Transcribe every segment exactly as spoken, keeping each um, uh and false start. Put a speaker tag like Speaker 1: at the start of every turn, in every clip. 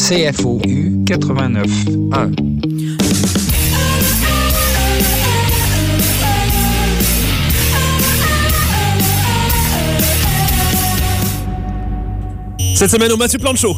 Speaker 1: C F O U quatre-vingt-neuf un.
Speaker 2: Cette semaine au Mathieu Plante Show.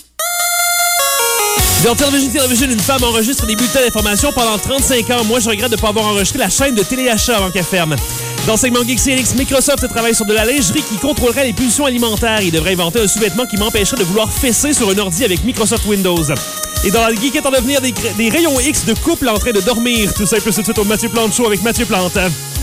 Speaker 2: Dans Télévision Télévision, une femme enregistre des bulletins d'information pendant trente-cinq ans. Moi, je regrette de ne pas avoir enregistré la chaîne de téléachat avant qu'elle ferme. Dans le segment Geek C N X, Microsoft travaille sur de la lingerie qui contrôlerait les pulsions alimentaires. Il devrait inventer un sous-vêtement qui m'empêcherait de vouloir fesser sur un ordi avec Microsoft Windows. Et dans la Geekette en devenir, des, des rayons X de couple en train de dormir. Tout ça et plus tout de suite au Mathieu Plante Show avec Mathieu Plante.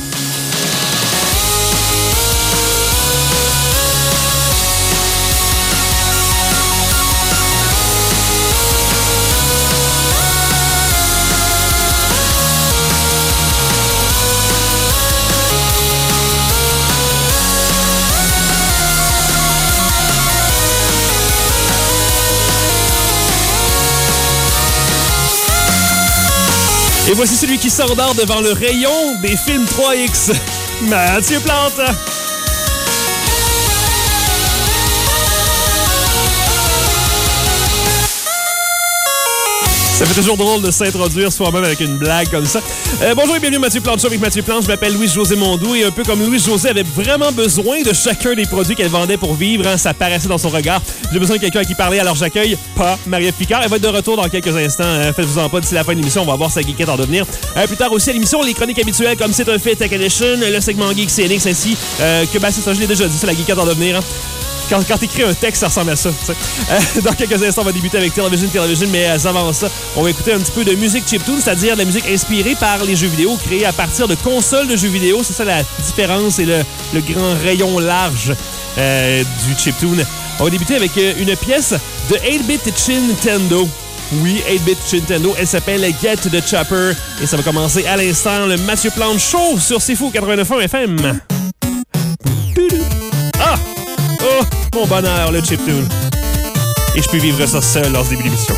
Speaker 2: Et voici celui qui s'endort devant le rayon des films trois X, Mathieu Plante. Ça fait toujours drôle de s'introduire soi-même avec une blague comme ça. Euh, bonjour et bienvenue Mathieu Plante Show avec Mathieu Plante. Je m'appelle Louis-José Mondou et un peu comme Louis-José avait vraiment besoin de chacun des produits qu'elle vendait pour vivre, hein, ça paraissait dans son regard. J'ai besoin de quelqu'un à qui parler, alors j'accueille pas Marie-Ève Picard. Elle va être de retour dans quelques instants. Euh, Faites-vous-en pas, d'ici la fin de l'émission, on va voir sa geekette en devenir. Euh, plus tard aussi à l'émission, les chroniques habituelles comme C'est un fait Tech Edition, le segment Geek C N X ainsi euh, que, ben c'est ça, je l'ai déjà dit, c'est la geekette en devenir. Hein. Quand, quand t'écris un texte, ça ressemble à ça. Euh, dans quelques instants, on va débuter avec Télévision Télévision, mais euh, avant ça, on va écouter un petit peu de musique chiptune, c'est-à-dire de la musique inspirée par les jeux vidéo, créée à partir de consoles de jeux vidéo. C'est ça la différence et le, le grand rayon large euh, du chiptune. On va débuter avec euh, une pièce de eight-bit Nintendo. Oui, eight-bit Nintendo. Elle s'appelle Get the Chopper. Et ça va commencer à l'instant le Mathieu Plante Show sur C'est Fou quatre-vingt-neuf point un F M. Ah! Oh, mon bonheur, le chiptune. Et je peux vivre ça seul dans ce début d'émission.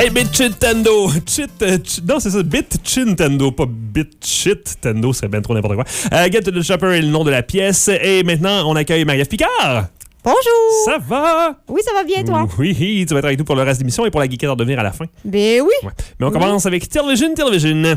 Speaker 2: Hey, BitChitendo! Chit, euh, ch- non, c'est ça, BitChitendo, pas BitChitendo, c'est bien trop n'importe quoi. Euh, Get to the Chopper est le nom de la pièce. Et maintenant, on accueille Marie-Ève Picard.
Speaker 3: Bonjour!
Speaker 2: Ça va?
Speaker 3: Oui, ça va bien, toi?
Speaker 2: Oui, tu vas être avec nous pour le reste de l'émission et pour la geekette en devenir à la fin.
Speaker 3: Ben oui!
Speaker 2: Ouais. Mais on
Speaker 3: Oui.
Speaker 2: commence avec Television, Television.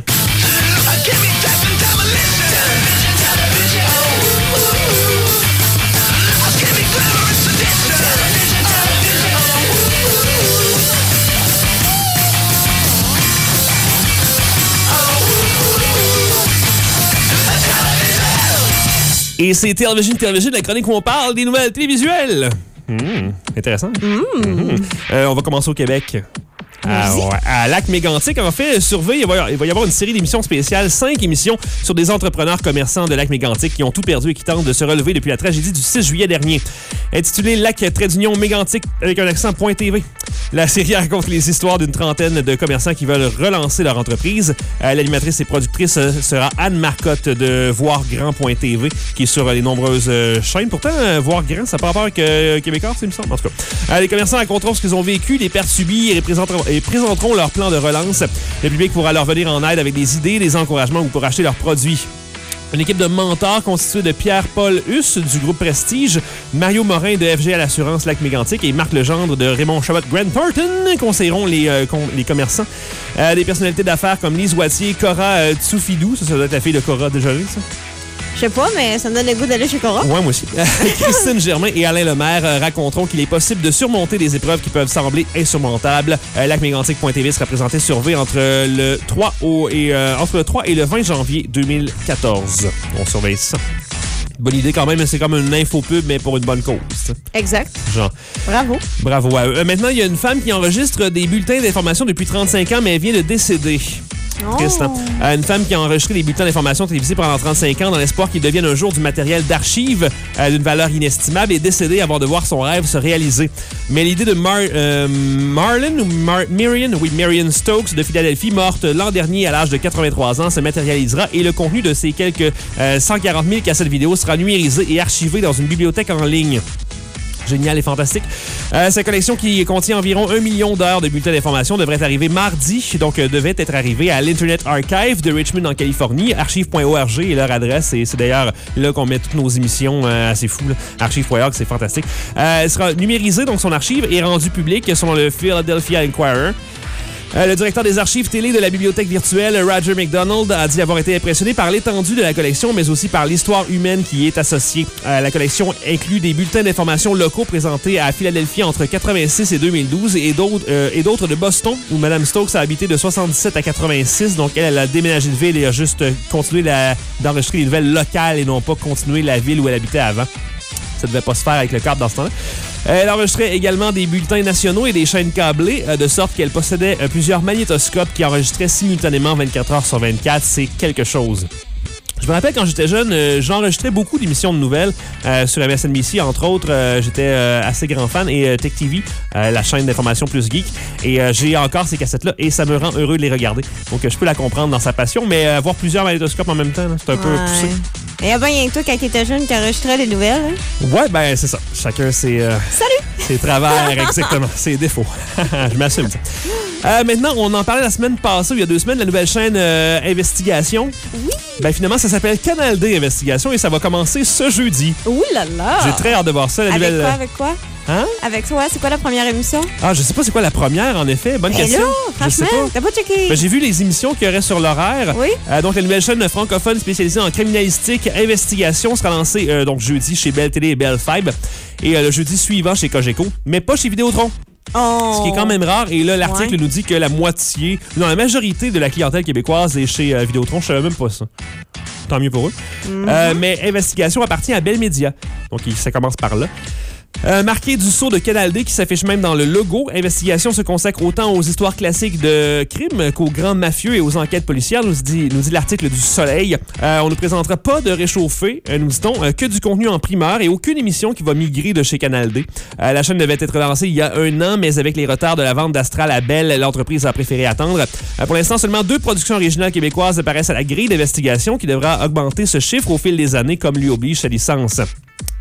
Speaker 2: Et c'est Television, Television, la chronique où on parle des nouvelles télévisuelles. Mmh, intéressant. Mmh. Mmh. Euh, on va commencer au Québec. À, à Lac Mégantic, en fait, surveille, il va, il va y avoir une série d'émissions spéciales, cinq émissions sur des entrepreneurs commerçants de Lac Mégantic qui ont tout perdu et qui tentent de se relever depuis la tragédie du six juillet dernier. Intitulée Lac Trait d'Union Mégantic avec un accent .T V. La série raconte les histoires d'une trentaine de commerçants qui veulent relancer leur entreprise. Euh, l'animatrice et productrice euh, sera Anne Marcotte de Voir Grand.T V, qui est sur euh, les nombreuses euh, chaînes. Pourtant, euh, Voir Grand, ça n'a pas rapport avec euh, Québécois, c'est me semble. En tout cas, euh, les commerçants raconteront ce qu'ils ont vécu, les pertes subies et, et présenteront leur plan de relance. Le public pourra leur venir en aide avec des idées, des encouragements ou pour acheter leurs produits. Une équipe de mentors constituée de Pierre-Paul Huss du groupe Prestige, Mario Morin de F G à l'assurance Lac Mégantic et Marc Legendre de Raymond Chabot Grant Thornton conseilleront les, euh, con, les commerçants. Euh, des personnalités d'affaires comme Lise Wattier, Cora euh, Tsufidou, ça, ça doit être la fille de Cora Desjardins, ça?
Speaker 3: Je sais pas, mais ça me donne le goût d'aller chez Cora.
Speaker 2: Ouais, moi aussi. Christine Germain et Alain Lemaire euh, raconteront qu'il est possible de surmonter des épreuves qui peuvent sembler insurmontables. Euh, Lac Mégantic.tv sera présenté sur V entre le trois au, et, euh, entre le trois et le vingt janvier deux mille quatorze. On surveille ça. Bonne idée quand même, c'est comme une infopub, mais pour une bonne cause.
Speaker 3: Exact.
Speaker 2: Genre.
Speaker 3: Bravo.
Speaker 2: Bravo à eux. Euh, maintenant, il y a une femme qui enregistre des bulletins d'information depuis trente-cinq ans, mais elle vient de décéder.
Speaker 3: Oh.
Speaker 2: Tristan. Euh, une femme qui a enregistré des bulletins d'information télévisés pendant trente-cinq ans dans l'espoir qu'ils deviennent un jour du matériel d'archives euh, d'une valeur inestimable est décédée avant de voir son rêve se réaliser. Mais l'idée de Mar euh, Marlon ou Mar Marion, oui, Marion Stokes de Philadelphie, morte l'an dernier à l'âge de quatre-vingt-trois ans, se matérialisera et le contenu de ces quelques euh, cent quarante mille cassettes vidéo sera numérisé et archivé dans une bibliothèque en ligne. Génial et fantastique. Euh, sa collection qui contient environ un million d'heures de bulletins d'information devrait arriver mardi, donc euh, devait être arrivé à l'Internet Archive de Richmond en Californie. archive point org est leur adresse et c'est d'ailleurs là qu'on met toutes nos émissions. Euh, assez fou. archive point org, c'est fantastique. Euh, elle sera numérisée, donc son archive est rendue publique selon le Philadelphia Inquirer. Euh, le directeur des archives télé de la bibliothèque virtuelle, Roger McDonald, a dit avoir été impressionné par l'étendue de la collection, mais aussi par l'histoire humaine qui y est associée. Euh, la collection inclut des bulletins d'information locaux présentés à Philadelphie entre quatre-vingt-six et deux mille douze et d'autres euh, et d'autres de Boston, où Mme Stokes a habité de soixante-dix-sept à quatre-vingt-six. Donc, elle, elle a déménagé de ville et a juste continué la, d'enregistrer les nouvelles locales et non pas continuer la ville où elle habitait avant. Ça devait pas se faire avec le câble dans ce temps-là. Elle enregistrait également des bulletins nationaux et des chaînes câblées, de sorte qu'elle possédait plusieurs magnétoscopes qui enregistraient simultanément vingt-quatre heures sur vingt-quatre. C'est quelque chose. Je me rappelle quand j'étais jeune, euh, j'enregistrais beaucoup d'émissions de nouvelles euh, sur M S N B C, entre autres. Euh, j'étais euh, assez grand fan et euh, Tech T V, euh, la chaîne d'information plus geek. Et euh, j'ai encore ces cassettes-là et ça me rend heureux de les regarder. Donc euh, je peux la comprendre dans sa passion, mais euh, avoir plusieurs magnétoscopes en même temps, là, c'est un ouais. peu poussé.
Speaker 3: Et il y a bien rien que toi, quand t'étais jeune, qui enregistrais les nouvelles. Hein?
Speaker 2: Ouais, ben c'est ça. Chacun ses... Euh,
Speaker 3: Salut!
Speaker 2: Ses travers, exactement. Ses défauts. Je m'assume. Euh, maintenant, on en parlait la semaine passée, il y a deux semaines, la nouvelle chaîne euh, Investigation.
Speaker 3: Oui.
Speaker 2: Ben finalement, ça s'appelle Canal D Investigation et ça va commencer ce jeudi.
Speaker 3: Ouh là là!
Speaker 2: J'ai très hâte de voir ça. La
Speaker 3: avec
Speaker 2: nouvelle...
Speaker 3: quoi, avec quoi?
Speaker 2: Hein?
Speaker 3: Avec toi, c'est quoi la première émission?
Speaker 2: Ah, je sais pas c'est quoi la première, en effet. Bonne
Speaker 3: ben
Speaker 2: question.
Speaker 3: Là,
Speaker 2: je sais
Speaker 3: franchement,
Speaker 2: pas.
Speaker 3: t'as pas checké?
Speaker 2: Ben, j'ai vu les émissions qu'il y aurait sur l'horaire.
Speaker 3: Oui.
Speaker 2: Euh, donc, la nouvelle chaîne francophone spécialisée en criminalistique investigation sera lancée euh, donc jeudi chez Bell Télé et Bell Fibe. Et euh, le jeudi suivant chez Cogeco, mais pas chez Vidéotron.
Speaker 3: Oh.
Speaker 2: Ce qui est quand même rare. Et là, l'article
Speaker 3: ouais.
Speaker 2: nous dit que la moitié, non, la majorité de la clientèle québécoise est chez euh, Vidéotron. Je savais même pas ça. Tant mieux pour eux. Mm-hmm. Euh, mais Investigation appartient à Bell Media. Donc, ça commence par là. Euh, marqué du sceau de Canal D qui s'affiche même dans le logo, Investigation se consacre autant aux histoires classiques de crimes qu'aux grands mafieux et aux enquêtes policières, nous dit, nous dit l'article du Soleil. Euh, on ne présentera pas de réchauffé, euh, nous dit-on, euh, que du contenu en primeur et aucune émission qui va migrer de chez Canal D. Euh, la chaîne devait être lancée il y a un an, mais avec les retards de la vente d'Astral à Bell, l'entreprise a préféré attendre. Euh, pour l'instant, seulement deux productions originales québécoises apparaissent à la grille d'Investigation qui devra augmenter ce chiffre au fil des années, comme lui oblige sa licence.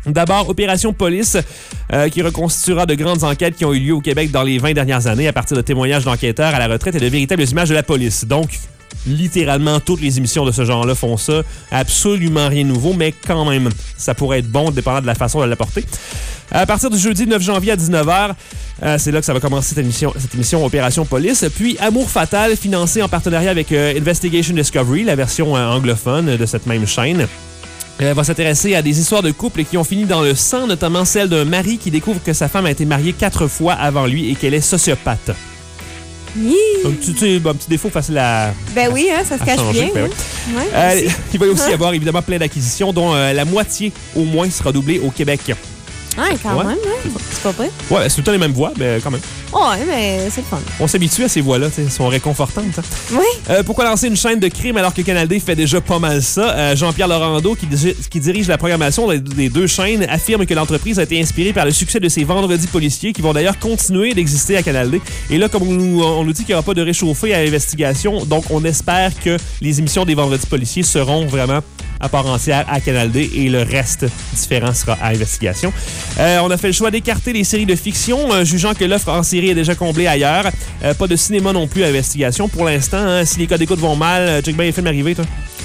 Speaker 2: D'abord, Opération Police, euh, qui reconstituera de grandes enquêtes qui ont eu lieu au Québec dans les vingt dernières années à partir de témoignages d'enquêteurs à la retraite et de véritables images de la police. Donc, littéralement, toutes les émissions de ce genre-là font ça. Absolument rien de nouveau, mais quand même, ça pourrait être bon, dépendant de la façon de l'apporter. À partir du jeudi neuf janvier à dix-neuf heures, euh, c'est là que ça va commencer cette émission, cette émission Opération Police. Puis Amour Fatal, financé en partenariat avec euh, Investigation Discovery, la version euh, anglophone de cette même chaîne. Elle va s'intéresser à des histoires de couples qui ont fini dans le sang, notamment celle d'un mari qui découvre que sa femme a été mariée quatre fois avant lui et qu'elle est sociopathe. Un petit, tu sais, un petit défaut facile à
Speaker 3: Ben oui, hein, ça se cache
Speaker 2: changer,
Speaker 3: bien.
Speaker 2: ben
Speaker 3: hein.
Speaker 2: oui.
Speaker 3: Ouais,
Speaker 2: euh,
Speaker 3: aussi.
Speaker 2: il va aussi y avoir évidemment plein d'acquisitions, dont euh, la moitié au moins sera doublée au Québec.
Speaker 3: Ah, quand
Speaker 2: Ouais.
Speaker 3: même, hein. C'est pas vrai.
Speaker 2: Ouais, c'est tout le temps les mêmes voix, mais quand même.
Speaker 3: Ouais, mais c'est le fun.
Speaker 2: On s'habitue à ces voix-là, tu sais, elles sont réconfortantes. Hein.
Speaker 3: Oui.
Speaker 2: Euh, pourquoi lancer une chaîne de crime alors que Canal D fait déjà pas mal ça? Euh, Jean-Pierre Laurando, qui, digi- qui dirige la programmation des, des deux chaînes, affirme que l'entreprise a été inspirée par le succès de ses vendredis policiers, qui vont d'ailleurs continuer d'exister à Canal D. Et là, comme on nous, on nous dit qu'il n'y aura pas de réchauffé à l'investigation, donc on espère que les émissions des vendredis policiers seront vraiment à part entière à Canal D et le reste différent sera à investigation. Euh, on a fait le choix d'écarter les séries de fiction, euh, jugeant que l'offre en série est déjà comblée ailleurs. Euh, pas de cinéma non plus à investigation pour l'instant. Hein, si les codes d'écoute vont mal, euh, check bien les films arrivés, toi.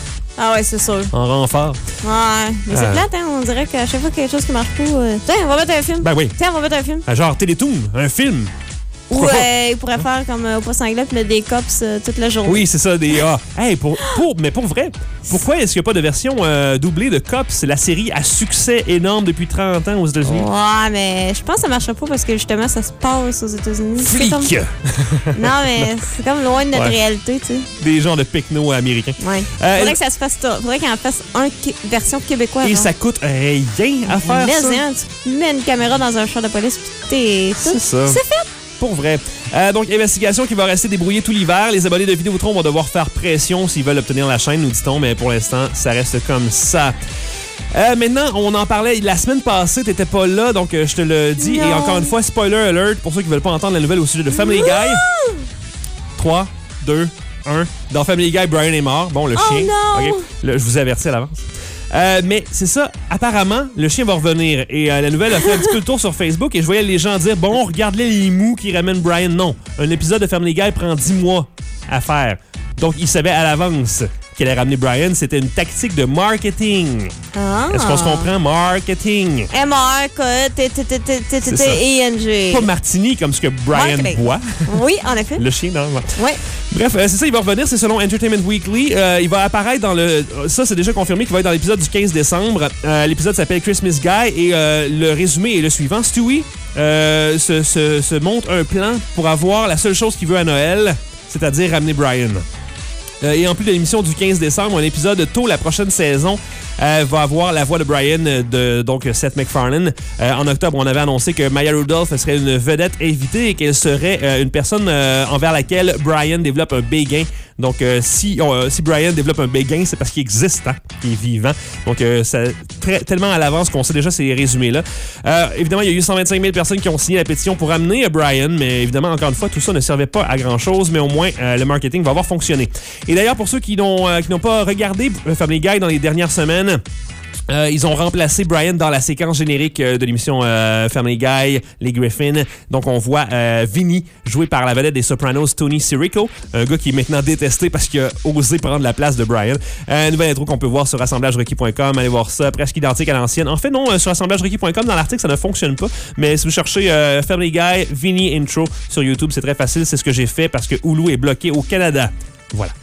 Speaker 3: Ah ouais, c'est sûr.
Speaker 2: En renfort.
Speaker 3: Ouais. Mais c'est
Speaker 2: Euh.
Speaker 3: plate, hein. On dirait qu'à chaque fois qu'il y a quelque chose qui marche pas, euh... tiens, on va mettre un film.
Speaker 2: Ben oui.
Speaker 3: Tiens, on va mettre un film.
Speaker 2: Ah, genre Télétoon, un film.
Speaker 3: Ou
Speaker 2: Pourquoi pas?
Speaker 3: euh, il pourrait faire comme euh, au poisson anglais puis le des cops euh, toute la journée.
Speaker 2: Oui, c'est ça, des A. Hey, pour, pour, mais pour vrai, pourquoi est-ce qu'il n'y a pas de version euh, doublée de Cops? La série à succès énorme depuis trente ans aux États-Unis.
Speaker 3: Ouais, mais je pense que ça marcherait pas parce que justement, ça se passe aux États-Unis. C'est
Speaker 2: Flic!
Speaker 3: comme- Non, mais c'est comme loin de notre
Speaker 2: Ouais.
Speaker 3: réalité, tu sais.
Speaker 2: Des gens de pecno américains.
Speaker 3: Ouais.
Speaker 2: Euh,
Speaker 3: Faudrait que ça se fasse ça. Faudrait qu'il en fasse une version québécoise.
Speaker 2: Et
Speaker 3: hein.
Speaker 2: ça coûte rien à faire
Speaker 3: Mais
Speaker 2: ça.
Speaker 3: hein, tu mets une caméra dans un char de police puis t'es...
Speaker 2: C'est ça.
Speaker 3: C'est fait.
Speaker 2: Pour vrai. Euh, donc, investigation qui va rester débrouillée tout l'hiver. Les abonnés de Vidéotron vont devoir faire pression s'ils veulent obtenir la chaîne, nous dit-on, mais pour l'instant, ça reste comme ça. Euh, maintenant, on en parlait la semaine passée, t'étais pas là, donc euh, je te le dis.
Speaker 3: Non.
Speaker 2: Et encore une fois, spoiler alert pour ceux qui veulent pas entendre la nouvelle au sujet de Family Guy. trois, deux, un. Dans Family Guy, Brian est mort. Bon, le
Speaker 3: Oh
Speaker 2: chien.
Speaker 3: non!
Speaker 2: OK. Là, je vous avertis à l'avance. Euh, mais c'est ça, apparemment, le chien va revenir. Et euh, la nouvelle a fait un petit peu le tour sur Facebook et je voyais les gens dire, bon, regarde-les les mous qui ramènent Brian. Non, un épisode de Family Guy prend dix mois à faire. Donc, ils savaient à l'avance qu'elle allait ramener Brian. C'était une tactique de marketing.
Speaker 3: Ah.
Speaker 2: Est-ce qu'on se comprend? Marketing.
Speaker 3: M R K T T T T T T T I N G.
Speaker 2: Pas martini comme ce que Brian
Speaker 3: Marketing.
Speaker 2: boit.
Speaker 3: Oui, en effet.
Speaker 2: Le chien, non.
Speaker 3: Ouais.
Speaker 2: Bref, euh, c'est ça, il va revenir, c'est selon Entertainment Weekly. Euh, il va apparaître dans le... Ça, c'est déjà confirmé qu'il va être dans l'épisode du quinze décembre. Euh, l'épisode s'appelle Christmas Guy et euh, le résumé est le suivant. Stewie euh, se, se, se monte un plan pour avoir la seule chose qu'il veut à Noël, c'est-à-dire ramener Brian. Euh, et en plus de l'émission du quinze décembre, un épisode tôt la prochaine saison euh, va avoir la voix de Brian de donc Seth MacFarlane. Euh, en octobre, on avait annoncé que Maya Rudolph serait une vedette invitée et qu'elle serait euh, une personne euh, envers laquelle Brian développe un béguin. Donc, euh, si, euh, si Brian développe un béguin, c'est parce qu'il existe, hein, qu'il est vivant. Donc, euh, c'est très, tellement à l'avance qu'on sait déjà ces résumés-là. Euh, évidemment, il y a eu cent vingt-cinq mille personnes qui ont signé la pétition pour amener Brian, mais évidemment, encore une fois, tout ça ne servait pas à grand-chose, mais au moins, euh, le marketing va avoir fonctionné. Et d'ailleurs, pour ceux qui n'ont euh, qui n'ont pas regardé Family Guy dans les dernières semaines, Euh, ils ont remplacé Brian dans la séquence générique euh, de l'émission euh, Family Guy, les Griffins. Donc, on voit euh, Vinny, joué par la vedette des Sopranos, Tony Sirico, un gars qui est maintenant détesté parce qu'il a osé prendre la place de Brian. Euh, nouvelle intro qu'on peut voir sur assemblage requis point com. Allez voir ça, presque identique à l'ancienne. En fait, non, euh, sur assemblage requis point com, dans l'article, ça ne fonctionne pas. Mais si vous cherchez euh, Family Guy, Vinny Intro sur YouTube, c'est très facile. C'est ce que j'ai fait parce que Hulu est bloqué au Canada. Voilà.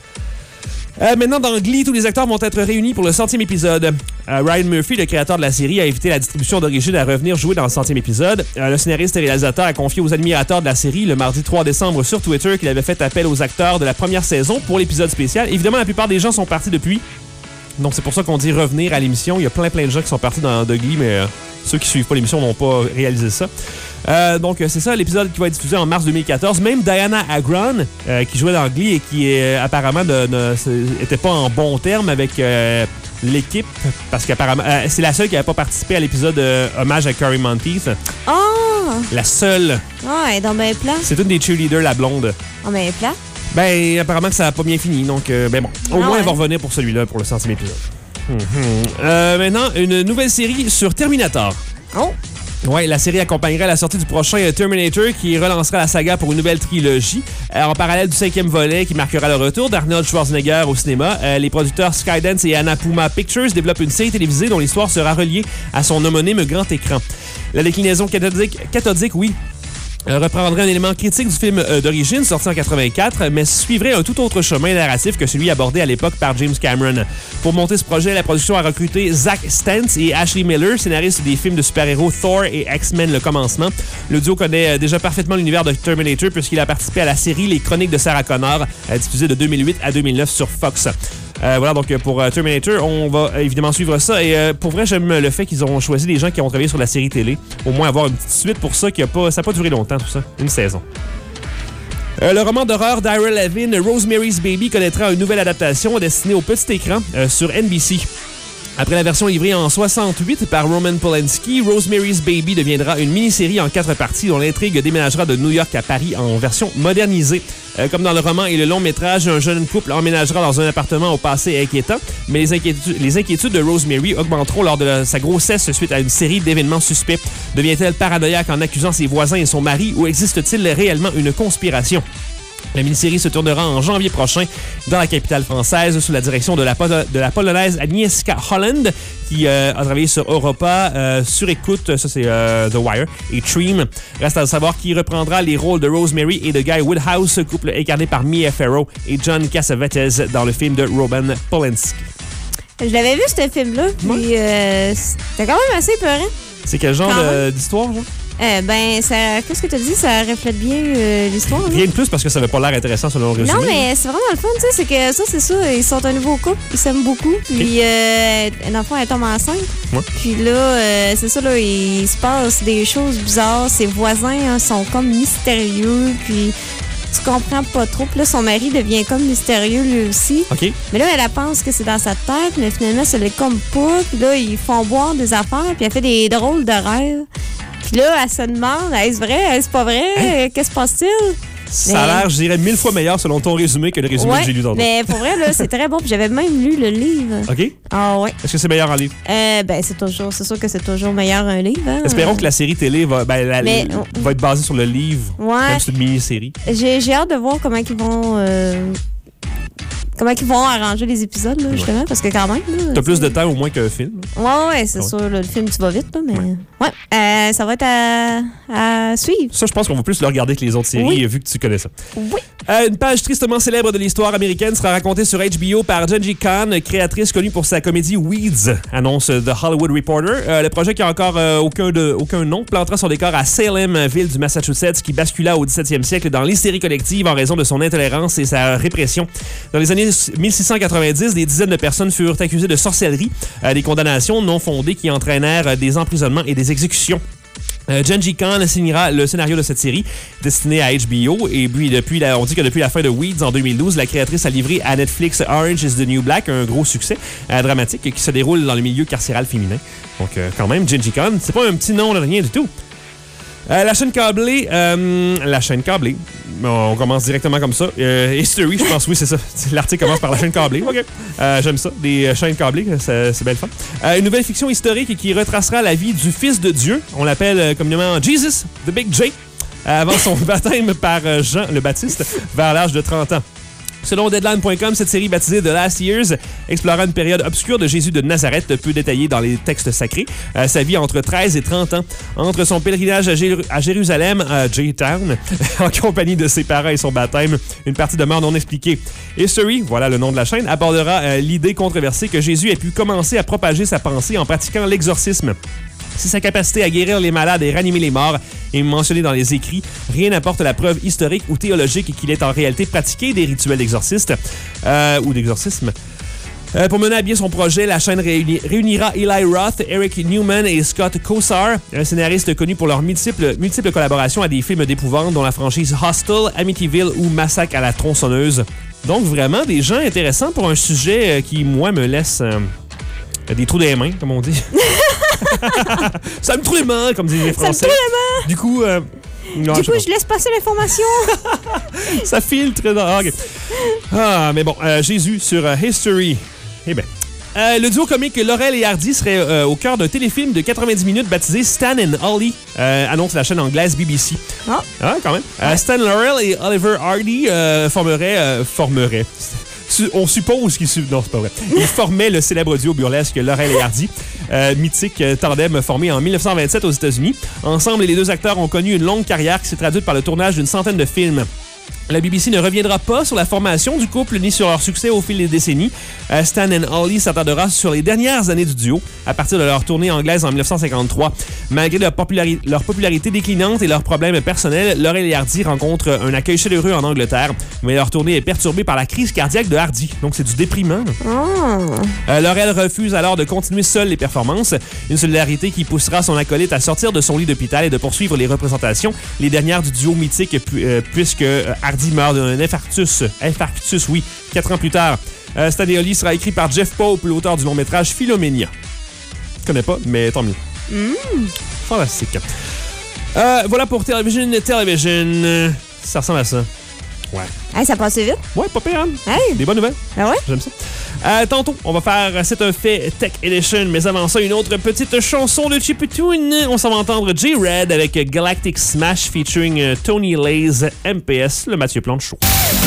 Speaker 2: Euh, maintenant, dans Glee, tous les acteurs vont être réunis pour le centième épisode. Euh, Ryan Murphy, le créateur de la série, a invité la distribution d'origine à revenir jouer dans le centième épisode. Euh, le scénariste et réalisateur a confié aux admirateurs de la série le mardi trois décembre sur Twitter qu'il avait fait appel aux acteurs de la première saison pour l'épisode spécial. Évidemment, la plupart des gens sont partis depuis. Donc, c'est pour ça qu'on dit revenir à l'émission. Il y a plein, plein de gens qui sont partis dans de Glee, mais euh, ceux qui suivent pas l'émission n'ont pas réalisé ça. Euh, donc, c'est ça, l'épisode qui va être diffusé en mars deux mille quatorze. Même Diana Agron, euh, qui jouait dans Glee et qui euh, apparemment n'était pas en bon terme avec euh, l'équipe, parce qu'apparemment, euh, c'est la seule qui n'avait pas participé à l'épisode euh, Hommage à Carrie Monteith.
Speaker 3: Oh!
Speaker 2: La seule.
Speaker 3: Ah, elle est dans ben plat.
Speaker 2: C'est une des cheerleaders, la blonde.
Speaker 3: Oh, ben plat.
Speaker 2: Ben, apparemment que ça n'a pas bien fini. Donc, euh, ben bon. Au
Speaker 3: Ah
Speaker 2: moins,
Speaker 3: ouais.
Speaker 2: elle va revenir pour celui-là, pour le centième épisode. Mm-hmm. Euh, maintenant, une nouvelle série sur Terminator.
Speaker 3: Oh!
Speaker 2: Oui, la série accompagnerait la sortie du prochain Terminator qui relancera la saga pour une nouvelle trilogie. Euh, en parallèle du cinquième volet qui marquera le retour d'Arnold Schwarzenegger au cinéma, euh, les producteurs Skydance et Annapurna Pictures développent une série télévisée dont l'histoire sera reliée à son homonyme grand écran. La déclinaison cathodique, cathodique oui, Euh, reprendrait un élément critique du film euh, d'origine, sorti en quatre-vingt-quatre, mais suivrait un tout autre chemin narratif que celui abordé à l'époque par James Cameron. Pour monter ce projet, la production a recruté Zach Stantz et Ashley Miller, scénaristes des films de super-héros Thor et X-Men Le Commencement. Le duo connaît euh, déjà parfaitement l'univers de Terminator puisqu'il a participé à la série Les Chroniques de Sarah Connor, euh, diffusée de deux mille huit à deux mille neuf sur Fox. Euh, voilà, donc pour euh, Terminator, on va euh, évidemment suivre ça. Et euh, pour vrai, j'aime le fait qu'ils ont choisi des gens qui ont travaillé sur la série télé. Au moins avoir une petite suite pour ça, qui a pas, ça n'a pas duré longtemps, tout ça. Une saison. Euh, le roman d'horreur d'Ira Levin, Rosemary's Baby, connaîtra une nouvelle adaptation destinée au petit écran euh, sur N B C. Après la version livrée en soixante-huit par Roman Polanski, Rosemary's Baby deviendra une mini-série en quatre parties dont l'intrigue déménagera de New York à Paris en version modernisée. Euh, comme dans le roman et le long métrage, un jeune couple emménagera dans un appartement au passé inquiétant, mais les inquiétudes, les inquiétudes de Rosemary augmenteront lors de la, sa grossesse suite à une série d'événements suspects. Devient-elle paranoïaque en accusant ses voisins et son mari ou existe-t-il réellement une conspiration? La mini-série se tournera en janvier prochain dans la capitale française sous la direction de la, de la Polonaise Agnieszka Holland qui euh, a travaillé sur Europa, euh, Sur Écoute, ça c'est euh, The Wire, et Treem. Reste à savoir qui reprendra les rôles de Rosemary et de Guy Woodhouse, couple incarné par Mia Farrow et John Cassavetes dans le film de Roman Polanski.
Speaker 3: Je l'avais vu, ce film-là, puis euh, c'était quand même assez peurant.
Speaker 2: C'est quel genre de, d'histoire, genre?
Speaker 3: Euh, ben, ça, qu'est-ce que tu as dit? Ça reflète bien euh, l'histoire.
Speaker 2: Rien de plus parce que ça n'avait pas l'air intéressant selon le résumé.
Speaker 3: Non, mais c'est vraiment le fun, tu sais. C'est que ça, c'est ça. Ils sont un nouveau couple. Ils s'aiment beaucoup. Puis, okay. euh, dans le fond, elle tombe enceinte. Ouais. Puis là, euh, c'est ça, là, il se passe des choses bizarres. Ses voisins hein, sont comme mystérieux. Puis, tu comprends pas trop. Puis là, son mari devient comme mystérieux lui aussi.
Speaker 2: OK.
Speaker 3: Mais là, elle, elle pense que c'est dans sa tête, mais finalement, ça l'est comme pas. Puis là, ils font boire des affaires. Puis elle fait des drôles de rêves. Puis là, elle se demande, est-ce vrai, est-ce pas vrai? Hein? Qu'est-ce qui se passe-t-il?
Speaker 2: Ça
Speaker 3: mais...
Speaker 2: a l'air, je dirais, mille fois meilleur selon ton résumé que le résumé
Speaker 3: ouais,
Speaker 2: que j'ai lu tantôt.
Speaker 3: Mais pour vrai, là, c'est très bon. Puis j'avais même lu le livre.
Speaker 2: OK.
Speaker 3: Ah ouais.
Speaker 2: Est-ce que c'est meilleur en livre?
Speaker 3: Euh, ben, c'est toujours, c'est sûr que c'est toujours meilleur un livre. Hein?
Speaker 2: Espérons que la série télé va, ben, la, mais, la, va être basée sur le livre.
Speaker 3: Ouais.
Speaker 2: Même si c'est une mini-série.
Speaker 3: J'ai, j'ai hâte de voir comment ils vont... Euh... Comment ils vont arranger les épisodes, là, justement, ouais. Parce que quand même... Là,
Speaker 2: t'as plus de temps au moins qu'un film.
Speaker 3: Ouais, ouais, c'est ouais. sûr. Là, le film, tu vas vite, là, mais... Ouais,
Speaker 2: ouais
Speaker 3: euh, ça va être à, à suivre.
Speaker 2: Ça, je pense qu'on va plus le regarder que les autres séries, oui. vu que tu connais ça.
Speaker 3: Oui.
Speaker 2: Euh, une page tristement célèbre de l'histoire américaine sera racontée sur H B O par Jenji Khan, créatrice connue pour sa comédie Weeds, annonce The Hollywood Reporter. Euh, le projet qui a encore euh, aucun, de, aucun nom plantera son décor à Salem, ville du Massachusetts, qui bascula au dix-septième siècle dans l'hystérie collective en raison de son intolérance et sa répression. Dans les années mille six cent quatre-vingt-dix, des dizaines de personnes furent accusées de sorcellerie, euh, des condamnations non fondées qui entraînèrent des emprisonnements et des exécutions. Euh, Jenji Khan signera le scénario de cette série destinée à H B O et puis depuis la, on dit que depuis la fin de Weeds en deux mille douze, la créatrice a livré à Netflix Orange is the New Black, un gros succès euh, dramatique qui se déroule dans le milieu carcéral féminin. Donc euh, quand même, Jenji Khan, c'est pas un petit nom de rien du tout. Euh, la chaîne câblée, euh, la chaîne câblée, on commence directement comme ça. Euh, History, je pense, oui, c'est ça. L'article commence par la chaîne câblée. OK. Euh, j'aime ça. Des chaînes câblées, c'est, c'est belle fun. Euh, une nouvelle fiction historique qui retracera la vie du Fils de Dieu. On l'appelle euh, communément Jesus, the Big J, euh, avant son baptême par euh, Jean le Baptiste, vers l'âge de trente ans. Selon Deadline point com, cette série baptisée The Last Years explorera une période obscure de Jésus de Nazareth, peu détaillée dans les textes sacrés. Euh, sa vie entre treize et trente ans. Entre son pèlerinage à, Jér- à Jérusalem, à J-Town, en compagnie de ses parents et son baptême, une partie demeure non expliquée. History, voilà le nom de la chaîne, abordera euh, l'idée controversée que Jésus ait pu commencer à propager sa pensée en pratiquant l'exorcisme. Si sa capacité à guérir les malades et ranimer les morts est mentionnée dans les écrits, rien n'apporte la preuve historique ou théologique qu'il ait en réalité pratiqué des rituels d'exorciste euh, ou d'exorcisme. Euh, pour mener à bien son projet, la chaîne réuni- réunira Eli Roth, Eric Newman et Scott Kosar, un scénariste connu pour leurs multiples, multiples collaborations à des films d'épouvante dont la franchise Hostel, Amityville ou Massacre à la tronçonneuse. Donc vraiment des gens intéressants pour un sujet qui, moi, me laisse euh, des trous dans les mains, comme on dit. Ça me trouve les mains, comme disent les Français.
Speaker 3: Ça me trouve les mains.
Speaker 2: Du coup, euh, non,
Speaker 3: du
Speaker 2: je
Speaker 3: coup, je laisse passer l'information.
Speaker 2: Ça filtre dans. Ah, okay. Ah mais bon, euh, Jésus sur euh, History. Eh bien. euh, le duo comique Laurel et Hardy serait euh, au cœur d'un téléfilm de quatre-vingt-dix minutes baptisé Stan and Ollie, euh, annonce la chaîne anglaise B B C.
Speaker 3: Ah,
Speaker 2: Ah, quand même. Euh, Stan Laurel et Oliver Hardy euh, formeraient... Euh, formeraient... On suppose qu'ils... Su... Non, c'est pas vrai. Ils formaient le célèbre duo burlesque Laurel et Hardy, euh, mythique tandem formé en dix-neuf cent vingt-sept aux États-Unis. Ensemble, les deux acteurs ont connu une longue carrière qui s'est traduite par le tournage d'une centaine de films. La B B C ne reviendra pas sur la formation du couple ni sur leur succès au fil des décennies. Euh, Stan et Ollie s'attardera sur les dernières années du duo, à partir de leur tournée anglaise en dix-neuf cent cinquante-trois. Malgré leur, populari- leur popularité déclinante et leurs problèmes personnels, Laurel et Hardy rencontrent un accueil chaleureux en Angleterre, mais leur tournée est perturbée par la crise cardiaque de Hardy. Donc c'est du déprimant.
Speaker 3: ah.
Speaker 2: Euh, Laurel refuse alors de continuer seule les performances, une solidarité qui poussera son acolyte à sortir de son lit d'hôpital et de poursuivre les représentations, les dernières du duo mythique pu- euh, puisque euh, Hardy meurt d'un infarctus. Infarctus, oui, quatre ans plus tard. Euh, Stan et Ollie sera écrit par Jeff Pope, l'auteur du long-métrage Philomenia. Je connais pas, mais tant mieux.
Speaker 3: Mm.
Speaker 2: Fantastique. Euh, voilà pour Television Television. Ça ressemble à ça. Ouais.
Speaker 3: Hey, ça passe vite.
Speaker 2: Ouais, pas pire, hein?
Speaker 3: Hey.
Speaker 2: Des bonnes nouvelles.
Speaker 3: Ah ouais?
Speaker 2: J'aime ça. Euh, tantôt, on va faire C'est un fait Tech Edition, mais avant ça, une autre petite chanson de Chiptune. On s'en va entendre J-Red avec Galactic Smash featuring euh, Tony Laze, M P S, le Mathieu Plante Show.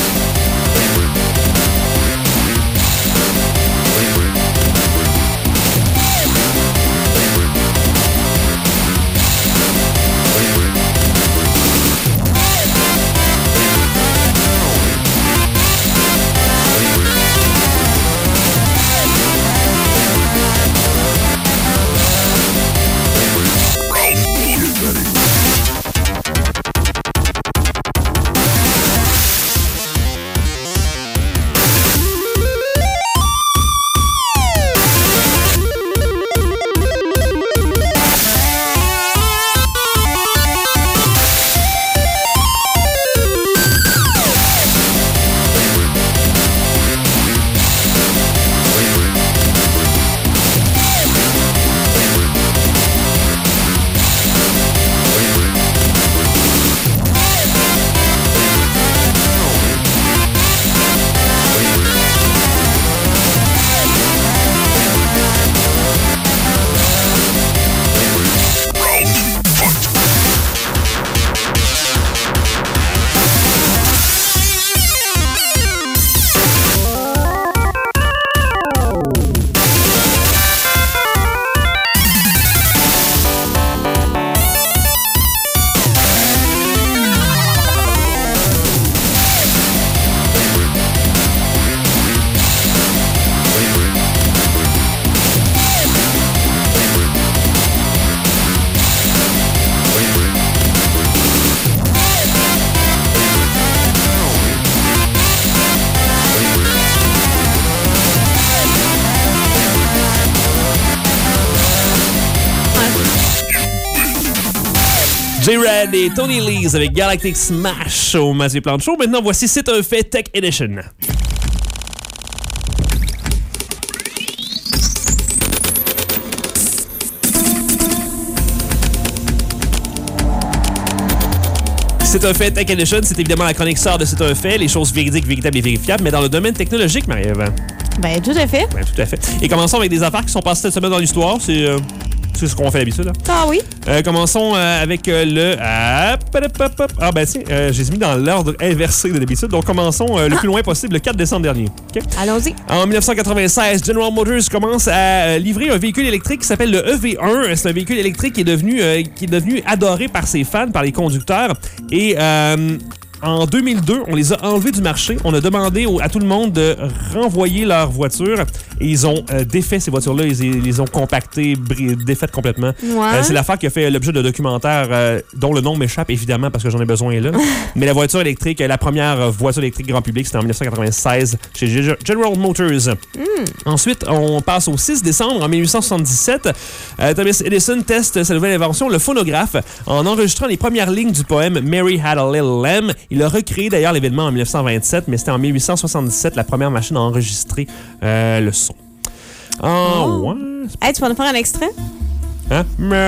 Speaker 2: J-Red et Tony Lees avec Galactic Smash au Mathieu Plante Show. Maintenant, voici C'est un fait Tech Edition. C'est un fait Tech Edition, c'est évidemment la chronique sort de C'est un fait, les choses véridiques, véritables et vérifiables, mais dans le domaine technologique, Marie-Ève.
Speaker 3: Ben, tout à fait.
Speaker 2: Ben, tout à fait. Et commençons avec des affaires qui sont passées cette semaine dans l'histoire. C'est... Euh... C'est ce qu'on fait d'habitude. Hein?
Speaker 3: Ah oui?
Speaker 2: Euh, commençons euh, avec euh, le... Ah, ah ben tiens, euh, j'ai mis dans l'ordre inversé de d'habitude. Donc commençons euh, le ah. plus loin possible, le quatre décembre dernier. Okay?
Speaker 3: Allons-y.
Speaker 2: En dix-neuf cent quatre-vingt-seize, General Motors commence à livrer un véhicule électrique qui s'appelle le E V un. C'est un véhicule électrique qui est devenu, euh, qui est devenu adoré par ses fans, par les conducteurs. Et... Euh, En deux mille deux, on les a enlevés du marché. On a demandé au, à tout le monde de renvoyer leurs voitures et ils ont euh, défait ces voitures-là. Ils, ils les ont compactées, défaites complètement.
Speaker 3: Ouais.
Speaker 2: Euh, c'est l'affaire qui a fait l'objet de documentaires euh, dont le nom m'échappe évidemment parce que j'en ai besoin là. Mais la voiture électrique, la première voiture électrique grand public, c'était en dix-neuf cent quatre-vingt-seize chez General Motors. Mm. Ensuite, on passe au six décembre en dix-huit cent soixante-dix-sept. Euh, Thomas Edison teste sa nouvelle invention, le phonographe, en enregistrant les premières lignes du poème Mary Had a Little Lamb. Il a recréé d'ailleurs l'événement en dix-neuf cent vingt-sept, mais c'était en dix-huit cent soixante-dix-sept la première machine à enregistrer euh, le son. Oh,
Speaker 3: oh.
Speaker 2: ouais.
Speaker 3: Hey, tu vas nous faire un extrait?
Speaker 2: Hein?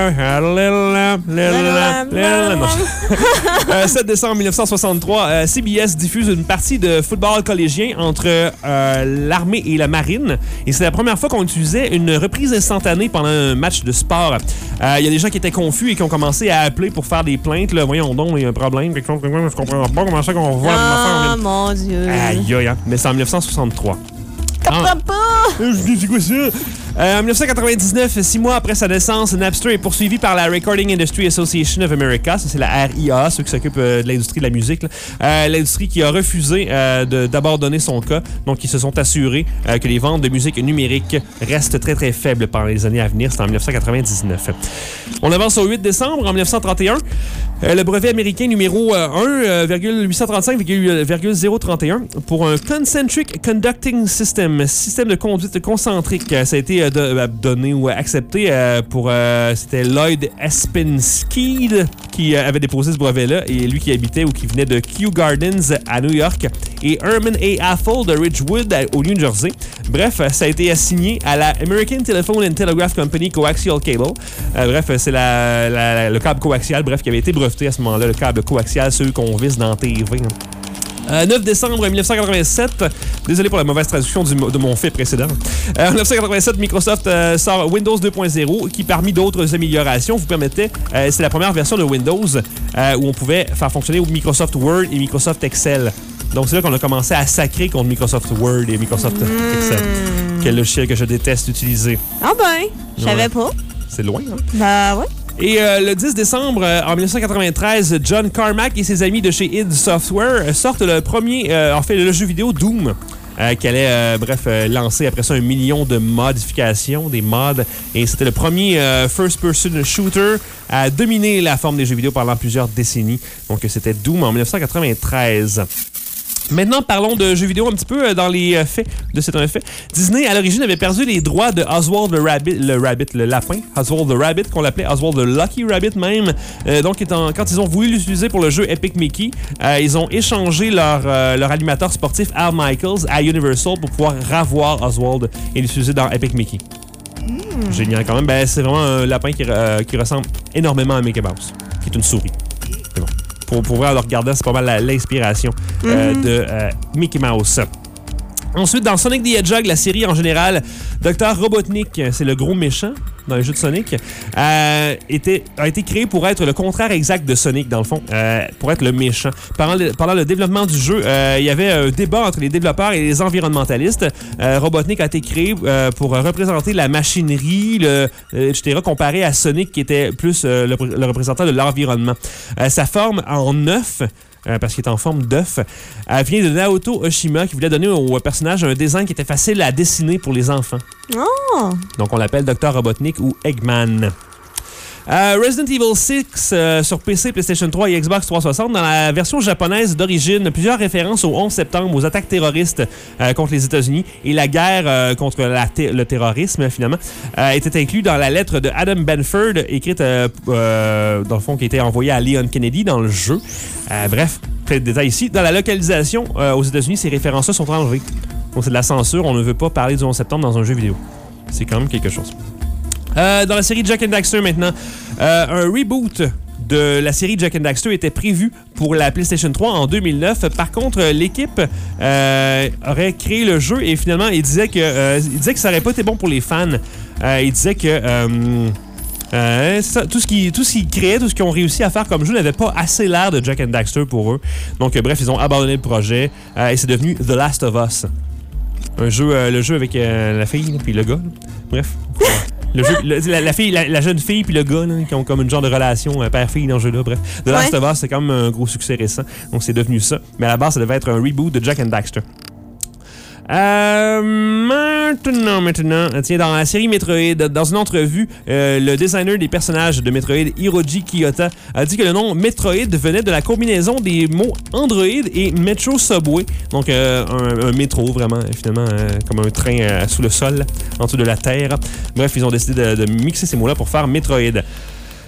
Speaker 2: euh, sept décembre mille neuf cent soixante-trois, euh, C B S diffuse une partie de football collégien entre euh, l'armée et la marine. Et c'est la première fois qu'on utilisait une reprise instantanée pendant un match de sport. Il euh, y a des gens qui étaient confus et qui ont commencé à appeler pour faire des plaintes. Là. Voyons donc, il y a un problème. Quelque chose, je comprends pas comment ça qu'on voit.
Speaker 3: Ah, mon Dieu.
Speaker 2: Aïe, aïe, hein. Mais c'est en mille neuf cent soixante-trois.
Speaker 3: Comprends
Speaker 2: Ah.
Speaker 3: pas!
Speaker 2: C'est quoi ça? Euh, en dix-neuf cent quatre-vingt-dix-neuf, six mois après sa naissance, Napster est poursuivi par la Recording Industry Association of America. Ça, c'est la R I A, ceux qui s'occupent euh, de l'industrie de la musique. Euh, l'industrie qui a refusé euh, de, d'abandonner son cas. Donc, ils se sont assurés euh, que les ventes de musique numérique restent très, très faibles pendant les années à venir. C'est en dix-neuf cent quatre-vingt-dix-neuf. On avance au huit décembre, en dix-neuf cent trente et un. Euh, le brevet américain numéro euh, un virgule huit cent trente-cinq virgule zéro trente et un pour un Concentric Conducting System, système de conduite concentrique. Ça a été euh, de, donné ou accepté euh, pour... Euh, c'était Lloyd Espensky qui euh, avait déposé ce brevet-là, et lui qui habitait ou qui venait de Kew Gardens à New York, et Herman A. Apple de Ridgewood à, au New Jersey. Bref, ça a été assigné à la American Telephone and Telegraph Company Coaxial Cable. Euh, bref, c'est la, la, le câble coaxial, bref, qui avait été breveté à ce moment-là, le câble coaxial, celui qu'on vise dans T V. Euh, neuf décembre mille neuf cent quatre-vingt-sept, désolé pour la mauvaise traduction du, de mon fait précédent. Euh, en mille neuf cent quatre-vingt-sept, Microsoft euh, sort Windows deux point zéro qui, parmi d'autres améliorations, vous permettait, euh, c'est la première version de Windows euh, où on pouvait faire fonctionner Microsoft Word et Microsoft Excel. Donc c'est là qu'on a commencé à sacrer contre Microsoft Word et Microsoft mmh. Excel. Quel logiciel que je déteste utiliser.
Speaker 3: Ah ben, je savais pas.
Speaker 2: C'est loin, hein?
Speaker 3: Bah ouais.
Speaker 2: Et euh, le dix décembre, euh, en dix-neuf cent quatre-vingt-treize, John Carmack et ses amis de chez id Software sortent le premier, euh, en fait, le jeu vidéo Doom, euh, qui allait, euh, bref, euh, lancer après ça un million de modifications, des mods. Et c'était le premier euh, first-person shooter à dominer la forme des jeux vidéo pendant plusieurs décennies. Donc, c'était Doom en dix-neuf cent quatre-vingt-treize. Maintenant, parlons de jeux vidéo un petit peu dans les faits de C'est un fait. Disney, à l'origine, avait perdu les droits de Oswald the Rabbit, le Rabbit, le lapin, Oswald the Rabbit, qu'on l'appelait Oswald the Lucky Rabbit même. Euh, donc, étant, quand ils ont voulu l'utiliser pour le jeu Epic Mickey, euh, ils ont échangé leur, euh, leur animateur sportif Al Michaels à Universal pour pouvoir ravoir Oswald et l'utiliser dans Epic Mickey. Mm. Génial quand même. Ben, c'est vraiment un lapin qui, euh, qui ressemble énormément à Mickey Mouse, qui est une souris. C'est bon. Pour, pour vrai, en le regardant, c'est pas mal la, l'inspiration euh, mm-hmm. de euh, Mickey Mouse. Ensuite, dans Sonic the Hedgehog, la série en général, docteur Robotnik, c'est le gros méchant dans les jeux de Sonic, euh, était, a été créé pour être le contraire exact de Sonic, dans le fond, euh, pour être le méchant. Pendant le, pendant le développement du jeu, euh, il y avait un débat entre les développeurs et les environnementalistes. Euh, Robotnik a été créé euh, pour représenter la machinerie, le, euh, et cetera, comparé à Sonic, qui était plus euh, le, le représentant de l'environnement. Euh, sa forme en œuf, Euh, parce qu'il est en forme d'œuf, euh, vient de Naoto Oshima, qui voulait donner au personnage un design qui était facile à dessiner pour les enfants.
Speaker 3: Oh.
Speaker 2: Donc, on l'appelle docteur Robotnik ou Eggman. Euh, Resident Evil six euh, sur P C, PlayStation trois et Xbox trois cent soixante. Dans la version japonaise d'origine, plusieurs références au onze septembre, aux attaques terroristes euh, contre les États-Unis et la guerre euh, contre la te- le terrorisme, finalement, euh, étaient inclus dans la lettre de Adam Benford, écrite, euh, euh, dans le fond, qui était envoyée à Leon Kennedy dans le jeu. Euh, bref, plein de détails ici. Dans la localisation euh, aux États-Unis, ces références-là sont enlevées. Donc, c'est de la censure. On ne veut pas parler du onze septembre dans un jeu vidéo. C'est quand même quelque chose. Euh, dans la série Jack and Daxter maintenant, euh, un reboot de la série Jack and Daxter était prévu pour la PlayStation trois en deux mille neuf. Par contre, l'équipe euh, aurait créé le jeu et finalement, il disait que, euh, il disait que ça n'aurait pas été bon pour les fans. Euh, il disait que euh, euh, ça, tout ce qu'ils tout ce qu'ils créaient, tout ce qu'ils ont réussi à faire comme jeu n'avait pas assez l'air de Jack and Daxter pour eux. Donc, euh, bref, ils ont abandonné le projet euh, et c'est devenu The Last of Us. Un jeu, euh, le jeu avec euh, la fille puis le gars. Là. Bref. Le jeu, le, la, la, fille, la, la jeune fille puis le gars là, qui ont comme une genre de relation euh, père-fille dans ce jeu-là. Bref, The Last of Us, c'est quand même un gros succès récent. Donc, c'est devenu ça. Mais à la base, ça devait être un reboot de Jack and Daxter. Euh, maintenant, maintenant, tiens, dans la série Metroid, dans une entrevue, euh, le designer des personnages de Metroid, Hiroji Kiyota, a dit que le nom Metroid venait de la combinaison des mots Android et Metro Subway. Donc, euh, un, un métro, vraiment, finalement, euh, comme un train euh, sous le sol, en dessous de la terre. Bref, ils ont décidé de, de mixer ces mots-là pour faire Metroid.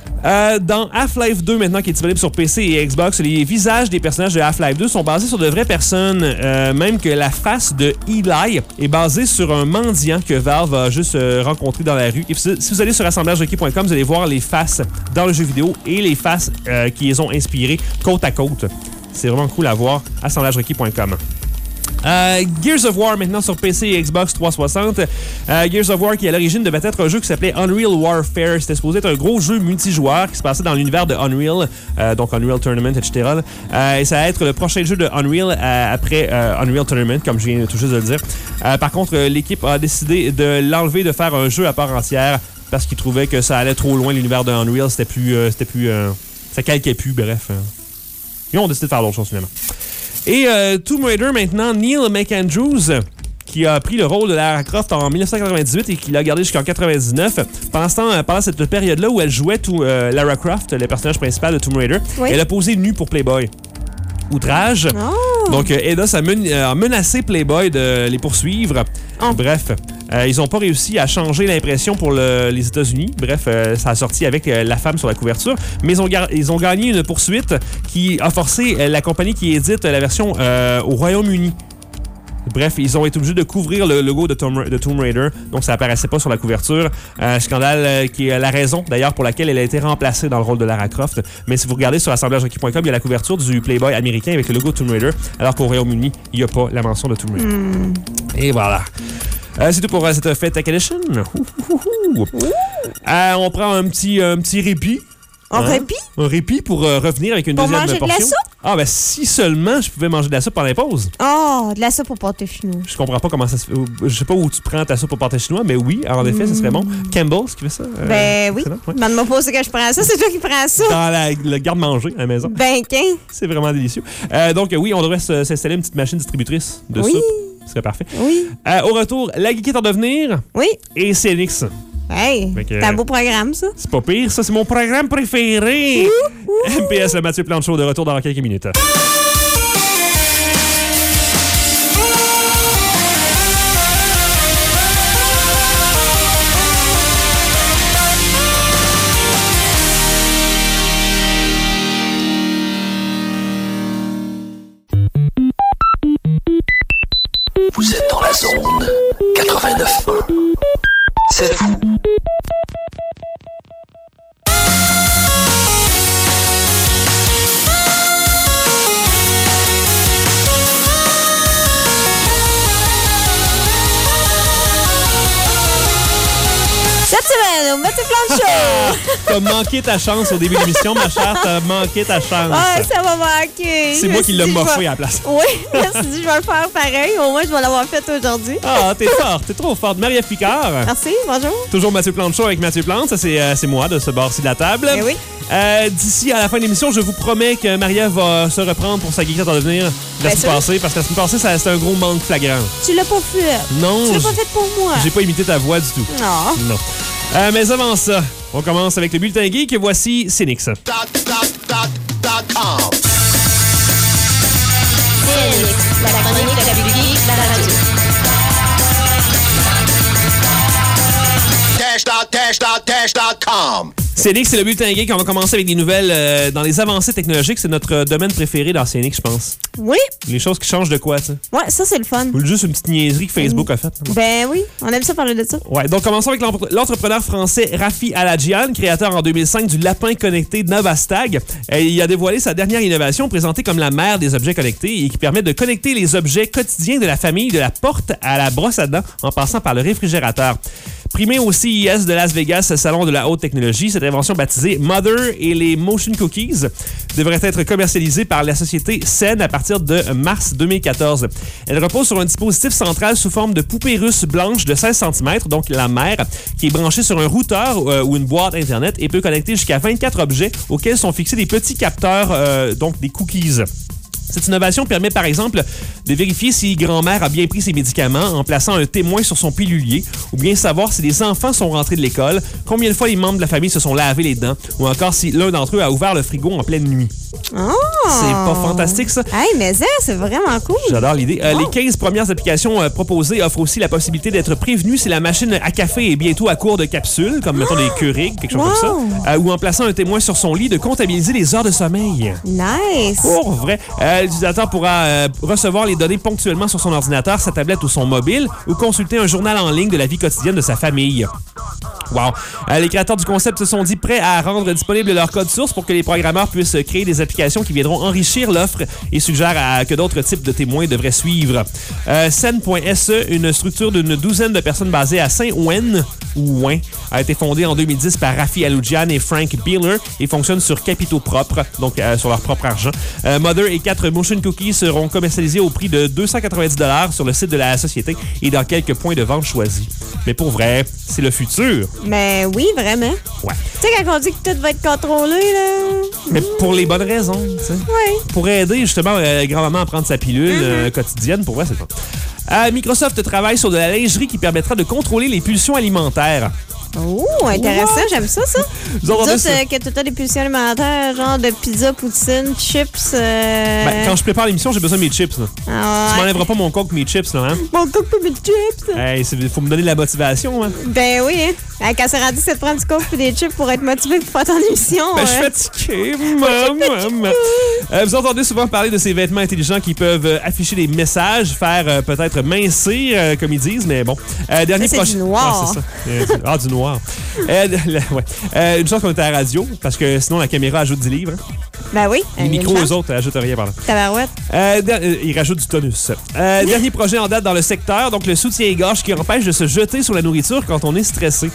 Speaker 2: Euh, dans Half-Life deux, maintenant, qui est disponible sur P C et Xbox, les visages des personnages de Half-Life deux sont basés sur de vraies personnes, euh, même que la face de Eli est basée sur un mendiant que Valve a juste euh, rencontré dans la rue. Et si vous allez sur assemblage requis point com, vous allez voir les faces dans le jeu vidéo et les faces euh, qui les ont inspirées côte à côte. C'est vraiment cool à voir. assemblage requis point com. Euh, Gears of War maintenant sur P C et Xbox trois cent soixante. Euh, Gears of War qui à l'origine devait être un jeu qui s'appelait Unreal Warfare. C'était supposé être un gros jeu multijoueur qui se passait dans l'univers de Unreal, euh, donc Unreal Tournament, et cetera. Euh, et ça va être le prochain jeu de Unreal euh, après euh, Unreal Tournament, comme je viens tout juste de le dire. Euh, par contre, euh, l'équipe a décidé de l'enlever, de faire un jeu à part entière parce qu'ils trouvaient que ça allait trop loin l'univers de Unreal. C'était plus... Euh, c'était plus euh, ça calquait plus, bref. Euh. Ils ont décidé de faire d'autres choses finalement. Et euh, Tomb Raider, maintenant, Neil McAndrews, qui a pris le rôle de Lara Croft en dix-neuf cent quatre-vingt-dix-huit et qui l'a gardé jusqu'en quatre-vingt-dix-neuf. Pendant, ce temps, pendant cette période-là où elle jouait tout, euh, Lara Croft, le personnage principal de Tomb Raider, oui. Elle a posé nue pour Playboy. Outrage. Oh. Donc, euh, Eidos a, men- a menacé Playboy de les poursuivre. Oh. Bref, euh, ils n'ont pas réussi à changer l'impression pour le, les États-Unis. Bref, euh, ça a sorti avec euh, la femme sur la couverture. Mais ils ont, gar- ils ont gagné une poursuite qui a forcé euh, la compagnie qui édite la version euh, au Royaume-Uni. Bref, ils ont été obligés de couvrir le logo de Tomb, de Tomb Raider, donc ça apparaissait pas sur la couverture. Un scandale euh, qui est la raison, d'ailleurs, pour laquelle elle a été remplacée dans le rôle de Lara Croft. Mais si vous regardez sur assemblage requis point com, il y a la couverture du Playboy américain avec le logo de Tomb Raider, alors qu'au Royaume-Uni, il n'y a pas la mention de Tomb Raider. Mm. Et voilà. Euh, c'est tout pour euh, cette fête Tech Edition. Euh, on prend un petit, un petit répit.
Speaker 3: Un hein? répit?
Speaker 2: Un répit pour euh, revenir avec une
Speaker 3: pour
Speaker 2: deuxième
Speaker 3: manger
Speaker 2: portion.
Speaker 3: De la soupe?
Speaker 2: Ah, ben si seulement je pouvais manger de la soupe pendant les pauses.
Speaker 3: Oh, de la soupe au pâté chinois.
Speaker 2: Je comprends pas comment ça se fait. Je sais pas où tu prends ta soupe au pâté chinois, mais oui, en effet, mm. ça serait bon. Campbell's qui fait ça? Euh,
Speaker 3: ben oui. Ouais. Demande-moi pas c'est que je prends ça, c'est toi qui prends ça.
Speaker 2: Dans la, le garde-manger à la maison.
Speaker 3: Ben qu'un.
Speaker 2: C'est vraiment délicieux. Euh, donc oui, on devrait s'installer une petite machine distributrice de oui. soupe. Ce serait parfait.
Speaker 3: Oui.
Speaker 2: Euh, au retour, la geekette en devenir.
Speaker 3: Oui.
Speaker 2: Et C N X.
Speaker 3: Hey, c'est un beau programme, ça.
Speaker 2: C'est pas pire, ça, c'est mon programme préféré. Ouh, ouh. M P S, le Mathieu Plante Show, de retour dans quelques minutes.
Speaker 4: Vous êtes dans la zone quatre-vingt-neuf point un. C'est fou.
Speaker 3: Cette semaine, au Mathieu Plante Show!
Speaker 2: T'as manqué ta chance au début de l'émission, ma chère. T'as manqué ta chance.
Speaker 3: Ouais, ça m'a manqué.
Speaker 2: C'est moi qui l'ai moffé vais... à la place.
Speaker 3: Oui, je me suis dit, je vais le faire pareil. Au moins, je vais l'avoir fait aujourd'hui.
Speaker 2: Ah, t'es forte. T'es trop forte. Marie-Ève Picard.
Speaker 3: Merci, bonjour.
Speaker 2: Toujours Mathieu Plante Show avec Mathieu Plante. Ça, c'est, euh, c'est moi de ce bord-ci de la table.
Speaker 3: Eh oui.
Speaker 2: Euh, d'ici à la fin de l'émission, je vous promets que Marie-Ève va se reprendre pour sa geekette en devenir la semaine passée. Parce que la semaine passée, ça, c'était un gros manque flagrant.
Speaker 3: Tu l'as pas fait.
Speaker 2: Non.
Speaker 3: Tu l'as pas fait pour moi.
Speaker 2: J'ai pas imité ta voix du tout.
Speaker 3: Non.
Speaker 2: Non. Euh, mais avant ça, on commence avec le bulletin geek. Voici C N X. C N X,
Speaker 5: la chronique la plus geek de la radio.
Speaker 4: dash dot dash dot dash dot com.
Speaker 2: C N X, c'est le bulletin geek. On va commencer avec des nouvelles euh, dans les avancées technologiques. C'est notre domaine préféré dans C N X, je pense.
Speaker 3: Oui.
Speaker 2: Les choses qui changent de quoi, tu sais?
Speaker 3: Ouais, ça, c'est le fun.
Speaker 2: Ou juste une petite niaiserie que Facebook mmh. a faite.
Speaker 3: Ben oui, on aime ça parler de ça.
Speaker 2: Ouais, donc commençons avec l'entrepreneur français Rafi Aladjian, créateur en deux mille cinq du lapin connecté Novastag. Euh, il a dévoilé sa dernière innovation présentée comme la mère des objets connectés et qui permet de connecter les objets quotidiens de la famille de la porte à la brosse à dents en passant par le réfrigérateur. Primé au C E S de Las Vegas, salon de la haute technologie, cette invention baptisée Mother et les Motion Cookies devrait être commercialisée par la société Sen à partir de mars deux mille quatorze. Elle repose sur un dispositif central sous forme de poupée russe blanche de seize centimètres, donc la mère, qui est branchée sur un routeur euh, ou une boîte Internet et peut connecter jusqu'à vingt-quatre objets auxquels sont fixés des petits capteurs, euh, donc des cookies. Cette innovation permet, par exemple, de vérifier si grand-mère a bien pris ses médicaments en plaçant un témoin sur son pilulier ou bien savoir si les enfants sont rentrés de l'école, combien de fois les membres de la famille se sont lavés les dents ou encore si l'un d'entre eux a ouvert le frigo en pleine nuit.
Speaker 3: Oh!
Speaker 2: C'est pas fantastique, ça?
Speaker 3: Hey, mais ça, c'est vraiment cool.
Speaker 2: J'adore l'idée. Euh,
Speaker 3: Wow.
Speaker 2: Les quinze premières applications euh, proposées offrent aussi la possibilité d'être prévenu si la machine à café est bientôt à court de capsules, comme mettons des Keurig, quelque chose
Speaker 3: Wow.
Speaker 2: comme ça, euh, ou en plaçant un témoin sur son lit de comptabiliser les heures de sommeil.
Speaker 3: Nice.
Speaker 2: Pour vrai, euh, l'utilisateur pourra euh, recevoir les données ponctuellement sur son ordinateur, sa tablette ou son mobile, ou consulter un journal en ligne de la vie quotidienne de sa famille. Wow. Euh, les créateurs du concept se sont dit prêts à rendre disponible leur code source pour que les programmeurs puissent créer des applications qui viendront enrichir l'offre et suggèrent à, que d'autres types de témoins devraient suivre. Euh, Scène.se, une structure d'une douzaine de personnes basée à Saint-Ouen, ou Ouen, a été fondée en deux mille dix par Rafi Aloujian et Frank Beeler et fonctionne sur capitaux propres, donc euh, sur leur propre argent. Euh, Mother et quatre motion cookies seront commercialisés au prix de deux cent quatre-vingt-dix dollars sur le site de la société et dans quelques points de vente choisis. Mais pour vrai, c'est le futur.
Speaker 3: Mais oui, vraiment.
Speaker 2: Ouais.
Speaker 3: Tu sais, quand on dit que tout va être contrôlé, là.
Speaker 2: Mais pour les bonnes raisons, tu sais.
Speaker 3: Oui.
Speaker 2: Pour aider justement euh, grand-maman à prendre sa pilule
Speaker 3: Mm-hmm.
Speaker 2: euh, quotidienne, pour vrai, c'est le fun. Euh, Microsoft travaille sur de la lingerie qui permettra de contrôler les pulsions alimentaires.
Speaker 3: Oh, intéressant,
Speaker 2: What?
Speaker 3: j'aime ça, ça.
Speaker 2: Vous entendez
Speaker 3: Nous autres,
Speaker 2: ça?
Speaker 3: euh, que tu as des pulsions alimentaires, genre de pizza, poutine, chips. Euh...
Speaker 2: Ben, quand je prépare l'émission, j'ai besoin de mes chips. Là.
Speaker 3: Ah,
Speaker 2: Tu
Speaker 3: ouais.
Speaker 2: m'enlèveras pas mon coke, mes chips, là, hein?
Speaker 3: Mon coke pour mes chips.
Speaker 2: Hey, il faut me donner de la motivation, hein?
Speaker 3: Ben oui, hein. Ah, quand c'est rendu, c'est de prendre du coke et des chips pour être motivé pour faire ton émission.
Speaker 2: Ben, je suis
Speaker 3: euh.
Speaker 2: fatigué, maman. Euh, vous entendez souvent parler de ces vêtements intelligents qui peuvent euh, afficher des messages, faire euh, peut-être mincir, euh, comme ils disent, mais bon. Euh, dernier
Speaker 3: Ça, c'est du noir.
Speaker 2: Ah, c'est ça. Euh, du- ah, du noir. Euh, la- ouais. Euh, une chance qu'on était à la radio, parce que sinon la caméra ajoute dix livres. Hein.
Speaker 3: Ben oui.
Speaker 2: Les
Speaker 3: euh,
Speaker 2: micros,
Speaker 3: une
Speaker 2: eux
Speaker 3: chance.
Speaker 2: autres, ajoutent rien par là.
Speaker 3: Tabarouette.
Speaker 2: Euh, der- euh, ils rajoutent du tonus. Euh, dernier projet en date dans le secteur, donc le soutien-gorge qui empêche de se jeter sur la nourriture quand on est stressé.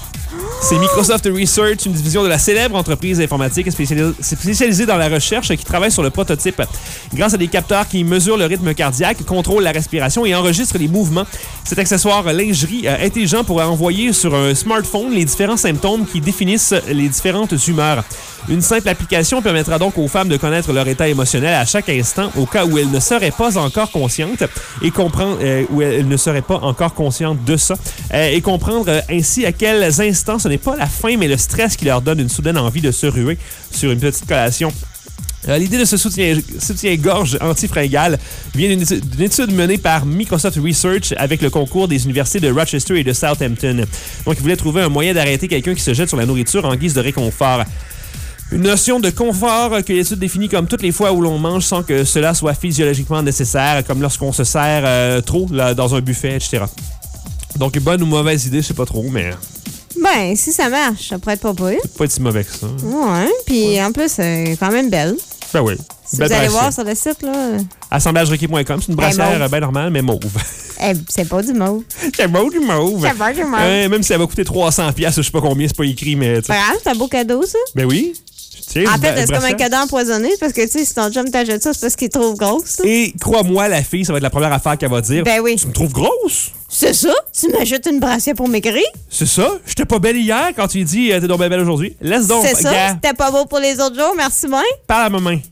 Speaker 2: C'est Microsoft Research, une division de la célèbre entreprise informatique spécialisée spécialisée dans la recherche qui travaille sur le prototype. Grâce à des capteurs qui mesurent le rythme cardiaque, contrôlent la respiration et enregistrent les mouvements, cet accessoire lingerie euh, intelligent pourra envoyer sur un smartphone les différents symptômes qui définissent les différentes humeurs. Une simple application permettra donc aux femmes de connaître leur état émotionnel à chaque instant au cas où elles ne seraient pas encore conscientes et comprendre euh, où elles ne seraient pas encore conscientes de ça euh, et comprendre euh, ainsi à quels instants ce n'est pas la faim mais le stress qui leur donne une soudaine envie de se ruer sur une petite collation. Euh, L'idée de ce soutien- soutien-gorge anti-fringale vient d'une étude, d'une étude menée par Microsoft Research avec le concours des universités de Rochester et de Southampton. Donc, ils voulaient trouver un moyen d'arrêter quelqu'un qui se jette sur la nourriture en guise de réconfort. Une notion de confort que l'étude définit comme toutes les fois où l'on mange sans que cela soit physiologiquement nécessaire, comme lorsqu'on se sert euh, trop là, dans un buffet, et cetera. Donc, bonne ou mauvaise idée, je sais pas trop, mais
Speaker 3: Ben, si ça marche, ça pourrait être pas pire.
Speaker 2: c'est pas si mauvais que ça.
Speaker 3: Ouais, puis en plus, c'est quand même belle.
Speaker 2: Ben oui.
Speaker 3: Si
Speaker 2: Belle
Speaker 3: vous allez
Speaker 2: brassière.
Speaker 3: voir sur le site, là,
Speaker 2: Assemblage requis point com, c'est une brassière
Speaker 3: mauve.
Speaker 2: bien normale, mais mauve.
Speaker 3: eh, c'est pas du mauve.
Speaker 2: C'est beau du mauve.
Speaker 3: C'est pas du mauve.
Speaker 2: Euh, même si ça va coûter trois cents piastres, je sais pas combien, c'est pas écrit, mais... tu sais.
Speaker 3: Pas grave, c'est un beau cadeau, ça.
Speaker 2: Ben oui. Tiens,
Speaker 3: En
Speaker 2: une
Speaker 3: fait,
Speaker 2: bra-
Speaker 3: c'est comme un
Speaker 2: brassière.
Speaker 3: cadeau empoisonné parce que, tu sais, si ton chum t'achète ça, c'est parce qu'il est trop grosse. là.
Speaker 2: Et crois-moi, la fille, ça va être la première affaire qu'elle va dire.
Speaker 3: Ben oui.
Speaker 2: Tu me trouves grosse?
Speaker 3: C'est ça? Tu m'achètes une brassière pour maigrir?
Speaker 2: C'est ça? J'étais pas belle hier quand tu lui dis euh, t'es donc bien belle aujourd'hui. Laisse donc.
Speaker 3: C'est ça?
Speaker 2: gars,
Speaker 3: C'était pas beau pour les autres jours, merci bien.
Speaker 2: parle à ma main.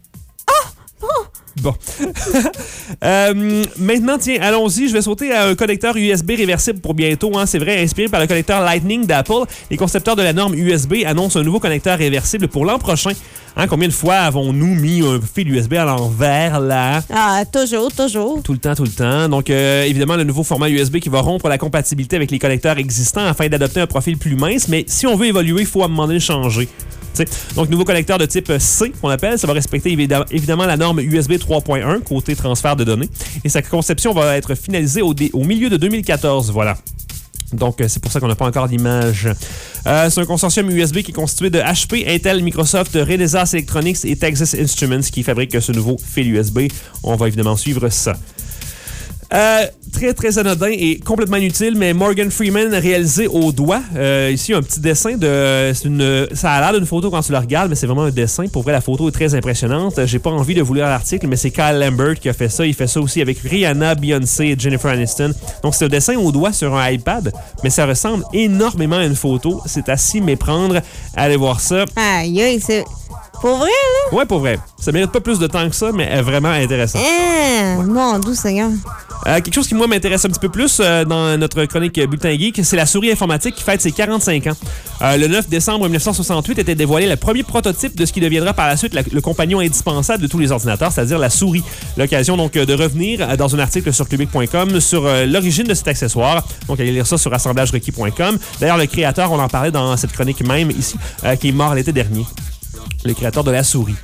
Speaker 3: Ah!
Speaker 2: Bon. Euh, maintenant, tiens, allons-y. Je vais sauter à un connecteur U S B réversible pour bientôt. Hein, c'est vrai, inspiré par le connecteur Lightning d'Apple. Les concepteurs de la norme U S B annoncent un nouveau connecteur réversible pour l'an prochain. Hein, combien de fois avons-nous mis un fil U S B à l'envers, là?
Speaker 3: Ah, toujours, toujours.
Speaker 2: Tout le temps, tout le temps. Donc, euh, évidemment, le nouveau format U S B qui va rompre la compatibilité avec les connecteurs existants afin d'adopter un profil plus mince. Mais si on veut évoluer, il faut à un moment donné changer. T'sais. Donc, nouveau connecteur de type C, qu'on appelle, ça va respecter évidemment, évidemment la norme U S B trois point un, côté transfert de données. Et sa conception va être finalisée au, dé- au milieu de deux mille quatorze. Voilà. Donc, euh, c'est pour ça qu'on n'a pas encore d'image. Euh, c'est un consortium U S B qui est constitué de H P, Intel, Microsoft, Renesas Electronics et Texas Instruments qui fabriquent ce nouveau fil U S B. On va évidemment suivre ça. Euh, très, très anodin et complètement inutile, mais Morgan Freeman réalisé au doigt. Euh, ici, un petit dessin de... C'est une, ça a l'air d'une photo quand tu la regardes, mais c'est vraiment un dessin. Pour vrai, la photo est très impressionnante. J'ai pas envie de vous lire l'article, mais c'est Kyle Lambert qui a fait ça. Il fait ça aussi avec Rihanna, Beyoncé et Jennifer Aniston. Donc, c'est un dessin au doigt sur un iPad, mais ça ressemble énormément à une photo. C'est à s'y méprendre. Allez voir ça.
Speaker 3: Aïe, aïe, c'est... Pour vrai, là?
Speaker 2: Ouais, pour vrai. Ça mérite pas plus de temps que ça, mais est vraiment intéressant.
Speaker 3: Ah, mon doux Seigneur.
Speaker 2: Euh, quelque chose qui, moi, m'intéresse un petit peu plus euh, dans notre chronique Bulletin Geek, c'est la souris informatique qui fête ses quarante-cinq ans. Euh, le neuf décembre mille neuf cent soixante-huit était dévoilé le premier prototype de ce qui deviendra par la suite la, le compagnon indispensable de tous les ordinateurs, c'est-à-dire la souris. L'occasion donc de revenir dans un article sur cubic point com sur euh, l'origine de cet accessoire. Donc, allez lire ça sur assemblage requis point com. D'ailleurs, le créateur, on en parlait dans cette chronique même ici, euh, qui est mort l'été dernier. Le créateur de la souris.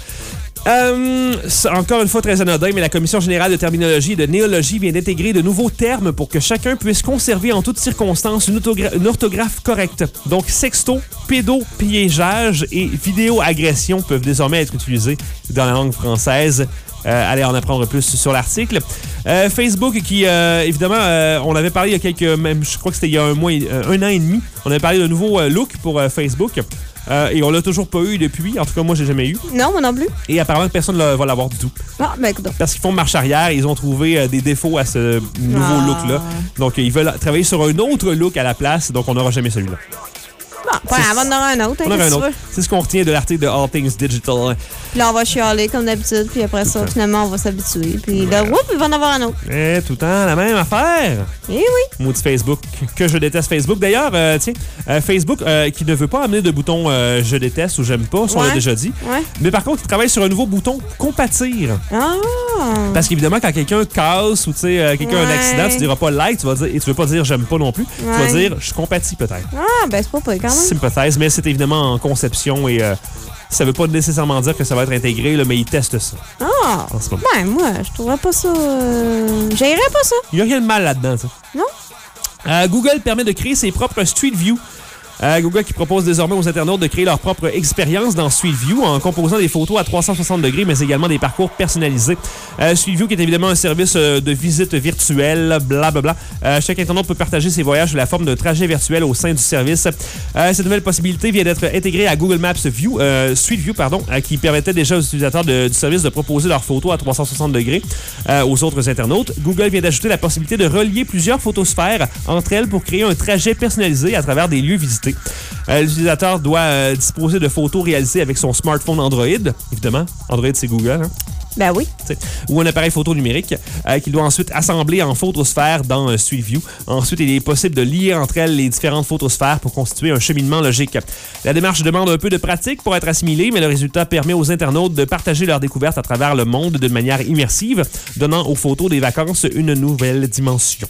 Speaker 2: Euh, encore une fois très anodin, mais la Commission générale de terminologie et de néologie vient d'intégrer de nouveaux termes pour que chacun puisse conserver en toutes circonstances une, une orthographe correcte. Donc, sexto, pédopiégeage et vidéo-agression peuvent désormais être utilisés dans la langue française. Euh, allez en apprendre plus sur l'article. Euh, Facebook qui, euh, évidemment, euh, on avait parlé il y a quelques... Même, je crois que c'était il y a un mois, euh, un an et demi. On avait parlé d'un nouveau euh, look pour euh, Facebook. Euh, et on l'a toujours pas eu depuis. En tout cas, moi, j'ai jamais eu.
Speaker 3: Non, moi non plus.
Speaker 2: Et apparemment, personne ne va l'avoir du tout.
Speaker 3: Ah, ben écoute.
Speaker 2: Parce qu'ils font marche arrière, ils ont trouvé euh, des défauts à ce nouveau
Speaker 3: ah.
Speaker 2: look-là. Donc, ils veulent travailler sur un autre look à la place. Donc, on n'aura jamais celui-là.
Speaker 3: Bon, ouais, on va en avoir un autre.
Speaker 2: On
Speaker 3: hein,
Speaker 2: aura un
Speaker 3: tu
Speaker 2: autre.
Speaker 3: veux.
Speaker 2: C'est ce qu'on retient de l'article de All Things Digital.
Speaker 3: Puis là, on va chialer comme d'habitude. Puis après ça, finalement, on va s'habituer. Puis là, whoop, il va en avoir un autre.
Speaker 2: Eh, tout le temps la même affaire.
Speaker 3: Eh oui.
Speaker 2: Maudit Facebook. Que je déteste Facebook. D'ailleurs, euh, tiens, euh, Facebook euh, qui ne veut pas amener de bouton euh, je déteste ou j'aime pas, ça on
Speaker 3: ouais.
Speaker 2: l'a déjà dit.
Speaker 3: Ouais.
Speaker 2: Mais par contre, il travaille sur un nouveau bouton compatir.
Speaker 3: Ah.
Speaker 2: Parce qu'évidemment, quand quelqu'un casse ou tu sais, euh, quelqu'un a
Speaker 3: ouais.
Speaker 2: un accident, tu diras pas like, tu vas dire, et tu veux pas dire j'aime pas non plus.
Speaker 3: Ouais.
Speaker 2: Tu vas dire je compatis peut-être.
Speaker 3: Ah, ben c'est pas pire quand même.
Speaker 2: Sympathise, mais c'est évidemment en conception et euh, ça veut pas nécessairement dire que ça va être intégré, là, mais ils testent ça.
Speaker 3: Ah.
Speaker 2: En ce moment.
Speaker 3: Ben, moi, je trouverais pas ça. Euh... J'aimerais pas ça.
Speaker 2: Il y a rien de mal là-dedans, ça.
Speaker 3: Non?
Speaker 2: Euh, Google permet de créer ses propres Street View. Euh, Google qui propose désormais aux internautes de créer leur propre expérience dans Street View en composant des photos à trois cent soixante degrés, mais également des parcours personnalisés. Euh, Street View qui est évidemment un service euh, de visite virtuelle, blablabla. Euh, chaque internaute peut partager ses voyages sous la forme d'un trajet virtuel au sein du service. Euh, cette nouvelle possibilité vient d'être intégrée à Google Maps View, euh, Street View, pardon, euh, qui permettait déjà aux utilisateurs de, du service de proposer leurs photos à trois cent soixante degrés euh, aux autres internautes. Google vient d'ajouter la possibilité de relier plusieurs photosphères entre elles pour créer un trajet personnalisé à travers des lieux visités. Euh, l'utilisateur doit euh, disposer de photos réalisées avec son smartphone Android. Évidemment, Android, c'est Google. Hein?
Speaker 3: Ben oui.
Speaker 2: T'sais, ou un appareil photo numérique euh, qu'il doit ensuite assembler en photosphère dans euh, Street View. Ensuite, il est possible de lier entre elles les différentes photosphères pour constituer un cheminement logique. La démarche demande un peu de pratique pour être assimilée, mais le résultat permet aux internautes de partager leurs découvertes à travers le monde de manière immersive, donnant aux photos des vacances une nouvelle dimension.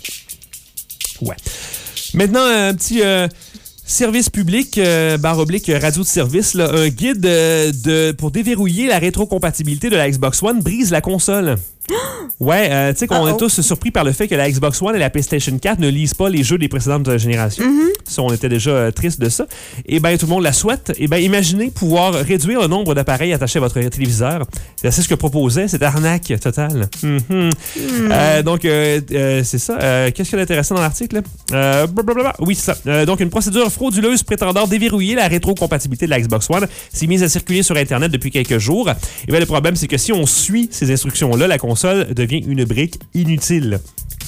Speaker 2: Ouais. Maintenant, un petit... Euh, Service public, euh, barre oblique, radio de service, là, un guide euh, de, pour déverrouiller la rétrocompatibilité de la Xbox One brise la console. Ouais, euh, tu sais qu'on
Speaker 3: Uh-oh.
Speaker 2: est tous surpris par le fait que la Xbox One et la PlayStation quatre ne lisent pas les jeux des précédentes générations. Mm-hmm. Ça, on était déjà euh, triste de ça. Et bien, tout le monde la souhaite. Et bien, imaginez pouvoir réduire le nombre d'appareils attachés à votre téléviseur. C'est ce que proposait cette arnaque totale. Mm-hmm. Mm. Euh, donc, euh, euh, c'est ça. Euh, qu'est-ce qu'il y a d'intéressant dans l'article? Euh, blablabla. Oui, c'est ça. Euh, donc, une procédure frauduleuse prétendant déverrouiller la rétrocompatibilité de la Xbox One s'est mise à circuler sur Internet depuis quelques jours. Et bien, le problème, c'est que si on suit ces instructions-là, la console devient une brique inutile.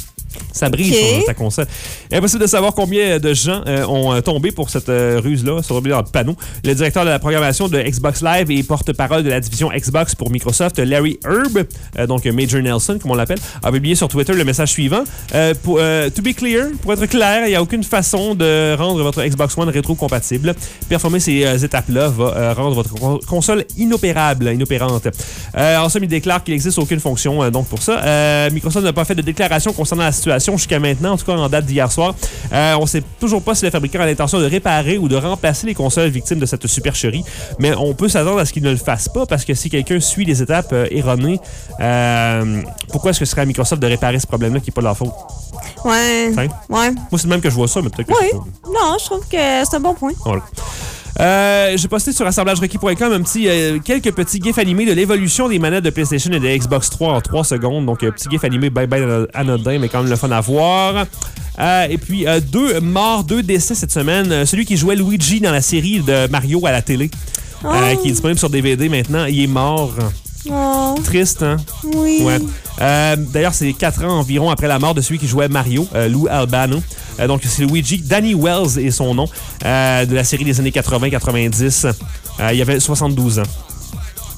Speaker 2: Ça brise
Speaker 3: okay.
Speaker 2: sur ta console. Impossible de savoir combien de gens euh, ont euh, tombé pour cette euh, ruse-là, sur le panneau. Le directeur de la programmation de Xbox Live et porte-parole de la division Xbox pour Microsoft, Larry Herb, euh, donc Major Nelson, comme on l'appelle, a publié sur Twitter le message suivant. Euh, pour, euh, to be clear, pour être clair, il n'y a aucune façon de rendre votre Xbox One rétro-compatible. Performer ces euh, étapes-là va euh, rendre votre con- console inopérable, inopérante. Euh, en somme, il déclare qu'il n'existe aucune fonction euh, donc pour ça. Euh, Microsoft n'a pas fait de déclaration concernant la situation jusqu'à maintenant, en tout cas en date d'hier soir. Euh, on ne sait toujours pas si le fabricant a l'intention de réparer ou de remplacer les consoles victimes de cette supercherie, mais on peut s'attendre à ce qu'il ne le fasse pas parce que si quelqu'un suit les étapes euh, erronées, euh, pourquoi est-ce que ce serait à Microsoft de réparer ce problème-là qui n'est pas leur faute?
Speaker 3: Ouais.
Speaker 2: Hein?
Speaker 3: Ouais.
Speaker 2: Moi, c'est le même que je vois ça, mais peut-être que
Speaker 3: oui.
Speaker 2: c'est pas...
Speaker 3: Non, je trouve que c'est un bon point.
Speaker 2: Voilà. Euh, j'ai posté sur assemblage requis point com un petit, euh, quelques petits gifs animés de l'évolution des manettes de PlayStation et de Xbox trois en trois secondes. Donc, un petit gif animé bien ben anodin, mais quand même le fun à voir. Euh, et puis, euh, deux morts, deux décès cette semaine. Euh, celui qui jouait Luigi dans la série de Mario à la télé, oh. euh, qui est disponible sur D V D maintenant, il est mort.
Speaker 3: Oh.
Speaker 2: Triste, hein?
Speaker 3: Oui.
Speaker 2: Ouais. Euh, d'ailleurs, c'est quatre ans environ après la mort de celui qui jouait Mario, euh, Lou Albano. Euh, donc, c'est Luigi. Danny Wells est son nom, euh, de la série des années quatre-vingts quatre-vingt-dix. Euh, il avait soixante-douze ans.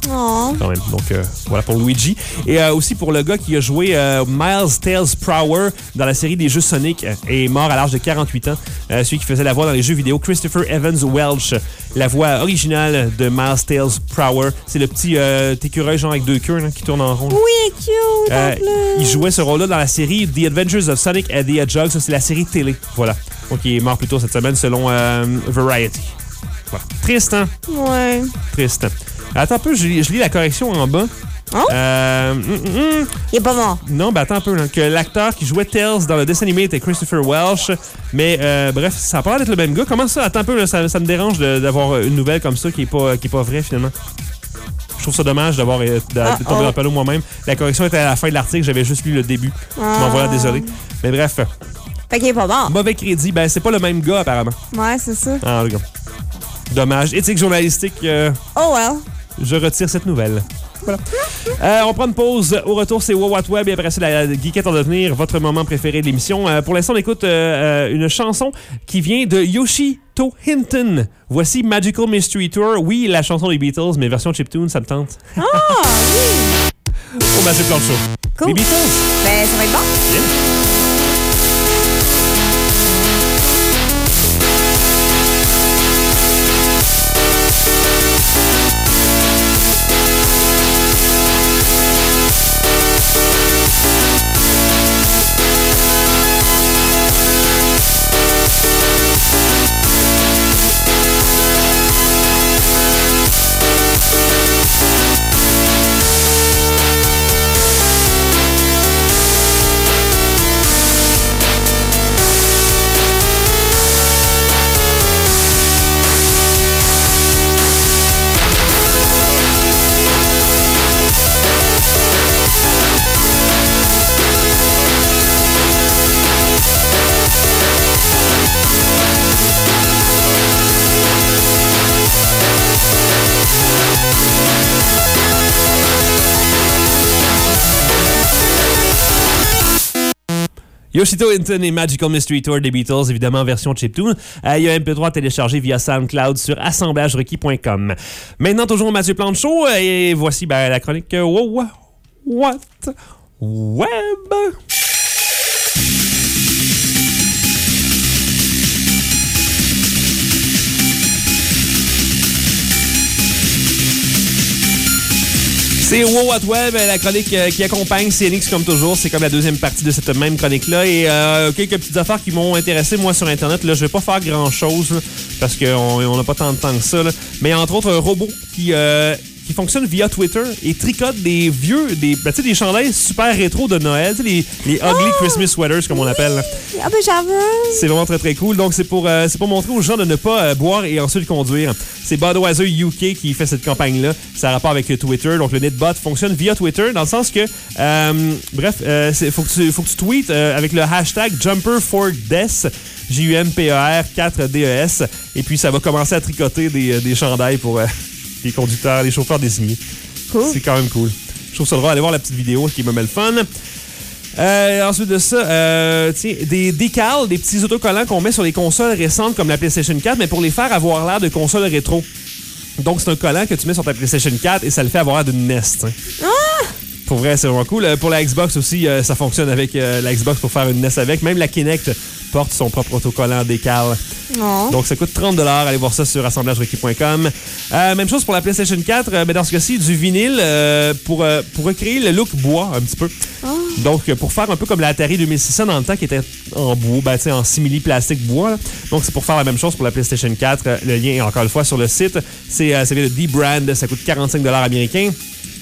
Speaker 3: Oh.
Speaker 2: Quand même. Donc, euh, voilà pour Luigi. Et euh, aussi pour le gars qui a joué euh, Miles Tails Prower dans la série des jeux Sonic euh, est mort à l'âge de quarante-huit ans. Euh, celui qui faisait la voix dans les jeux vidéo, Christopher Evans Welch. La voix originale de Miles Tails Prower. C'est le petit euh, écureuil genre avec deux queues là, qui tourne en rond.
Speaker 3: Oui, cute.
Speaker 2: Euh,
Speaker 3: en plus.
Speaker 2: il jouait ce rôle-là dans la série The Adventures of Sonic and the Hedgehog. Ça, c'est la série télé. Voilà. Donc, il est mort plus tôt cette semaine selon euh, Variety. Voilà. Triste, hein?
Speaker 3: Ouais.
Speaker 2: Triste. Attends un peu, je, lis- je lis la correction en bas.
Speaker 3: Oh?
Speaker 2: Euh, mm, mm, mm.
Speaker 3: Il est pas mort.
Speaker 2: Non, ben attends un peu. Là, que l'acteur qui jouait Tails dans le dessin animé était Christopher Welch. Mais euh, bref, ça a pas l'air d'être le même gars. Comment ça? Attends un peu, là, ça, ça me dérange de- d'avoir une nouvelle comme ça qui est pas, qui est pas vraie finalement. Je trouve ça dommage d'avoir euh, d'a-
Speaker 3: Ah,
Speaker 2: de tomber
Speaker 3: oh.
Speaker 2: dans le panneau moi-même. La correction était à la fin de l'article, j'avais juste lu le début. Je m'en voilà, désolé. Mais bref,
Speaker 3: Fait qu'il est pas mort.
Speaker 2: mauvais crédit, ben c'est pas le même gars apparemment.
Speaker 3: Ouais, c'est ça.
Speaker 2: Ah, regarde. Dommage. Éthique journalistique, euh,
Speaker 3: Oh well.
Speaker 2: je retire cette nouvelle. Voilà. Euh, on prend une pause. Au retour, c'est What What Web et après ça, la, la geekette en devenir, votre moment préféré de l'émission. Euh, pour l'instant, on écoute euh, euh, une chanson qui vient de Yoshito Hinton. Voici Magical Mystery Tour. Oui, la chanson des Beatles, mais version chiptune, ça me tente.
Speaker 3: Ah, oui.
Speaker 2: Oh, ben c'est plein de show.
Speaker 3: Cool.
Speaker 2: Les Beatles.
Speaker 3: Ben, ça va être bon.
Speaker 2: Bien. Yoshito Hinton et Magical Mystery Tour des Beatles, évidemment version chiptune. Euh, il y a un M P trois à télécharger via SoundCloud sur assemblage requis point com. Maintenant, toujours Mathieu Plante Show, et voici ben, la chronique euh, Wow, What Web. C'est Wow What Web, la chronique euh, qui accompagne C N X comme toujours. C'est comme la deuxième partie de cette même chronique-là. Et euh, quelques petites affaires qui m'ont intéressé, moi, sur Internet. Là, je vais pas faire grand-chose, là, parce qu'on n'a pas tant de temps que ça. Là. Mais entre autres, un robot qui... Euh, qui fonctionne via Twitter et tricote des vieux, des, ben, des chandails super rétro de Noël, les, les ugly oh! Christmas sweaters, comme on appelle. Là.
Speaker 3: Ah ben j'avoue.
Speaker 2: C'est vraiment très très cool. Donc c'est pour, euh, c'est pour montrer aux gens de ne pas euh, boire et ensuite conduire. C'est Budweiser U K qui fait cette campagne-là. Ça a rapport avec Twitter. Donc le NetBot fonctionne via Twitter dans le sens que, euh, bref, il euh, faut, que tu, faut que tu tweets euh, avec le hashtag Jumper for Death. J U M P E R quatre D E S. Et puis ça va commencer à tricoter des, des chandails pour... Euh, les conducteurs, les chauffeurs désignés. Cool. C'est quand même cool. Je trouve ça drôle. Allez voir la petite vidéo qui me met le fun. Euh, ensuite de ça, euh, tiens, des décals, des petits autocollants qu'on met sur les consoles récentes comme la PlayStation quatre, mais pour les faire avoir l'air de consoles rétro. Donc, c'est un collant que tu mets sur ta PlayStation quatre et ça le fait avoir l'air d'une N E S. Ah! Pour vrai, c'est vraiment cool. Pour la Xbox aussi, euh, ça fonctionne avec euh, la Xbox pour faire une N E S avec. Même la Kinect porte son propre autocollant décal. Oh. Donc, ça coûte trente dollars. Allez voir ça sur assemblage requis point com. Euh, même chose pour la PlayStation quatre, euh, mais dans ce cas-ci, du vinyle euh, pour, euh, pour recréer le look bois un petit peu. Oh. Donc, pour faire un peu comme la Atari deux mille six cents dans le temps qui était en bois, ben, en simili plastique bois. Là. Donc, c'est pour faire la même chose pour la PlayStation quatre. Le lien est encore une fois sur le site. C'est, euh, ça vient de D-Brand. Ça coûte quarante-cinq dollars américains.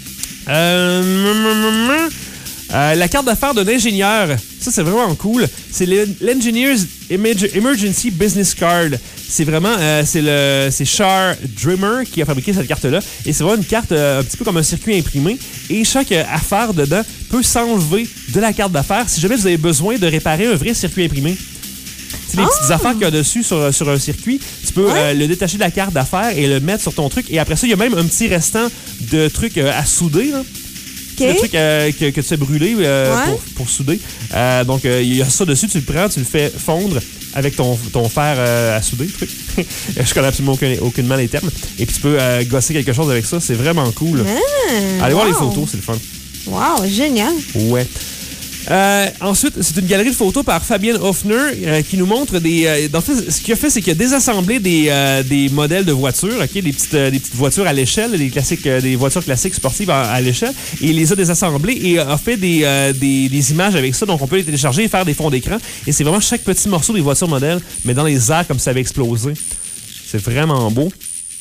Speaker 2: Euh... Euh, la carte d'affaires d'un ingénieur, ça c'est vraiment cool. C'est l'Engineer's Emergency Business Card. C'est vraiment, euh, c'est le, c'est Char Dreamer qui a fabriqué cette carte-là. Et c'est vraiment une carte euh, un petit peu comme un circuit imprimé. Et chaque euh, affaire dedans peut s'enlever de la carte d'affaires si jamais vous avez besoin de réparer un vrai circuit imprimé. C'est les oh! petites affaires qu'il y a dessus sur, sur un circuit. Tu peux ouais. euh, le détacher de la carte d'affaires et le mettre sur ton truc. Et après ça, il y a même un petit restant de trucs euh, à souder, là. Okay. Le truc euh, que, que tu fais brûler euh, ouais. pour, pour souder. Euh, donc, il euh, y a ça dessus, tu le prends, tu le fais fondre avec ton, ton fer euh, à souder, truc. Je connais absolument aucun, aucunement les termes. Et puis tu peux euh, gosser quelque chose avec ça. C'est vraiment cool.
Speaker 3: Ah,
Speaker 2: Allez
Speaker 3: wow.
Speaker 2: voir les photos, c'est le fun.
Speaker 3: Wow, génial.
Speaker 2: Ouais. Euh, ensuite, c'est une galerie de photos par Fabienne Hoffner euh, qui nous montre des... Euh, dans le fait, ce qu'il a fait, c'est qu'il a désassemblé des, euh, des modèles de voitures, ok, des petites, euh, des petites voitures à l'échelle, des classiques, euh, des voitures classiques sportives à, à l'échelle, et il les a désassemblées et a fait des, euh, des, des images avec ça, donc on peut les télécharger et faire des fonds d'écran. Et c'est vraiment chaque petit morceau des voitures modèles, mais dans les airs comme ça avait explosé. C'est vraiment beau.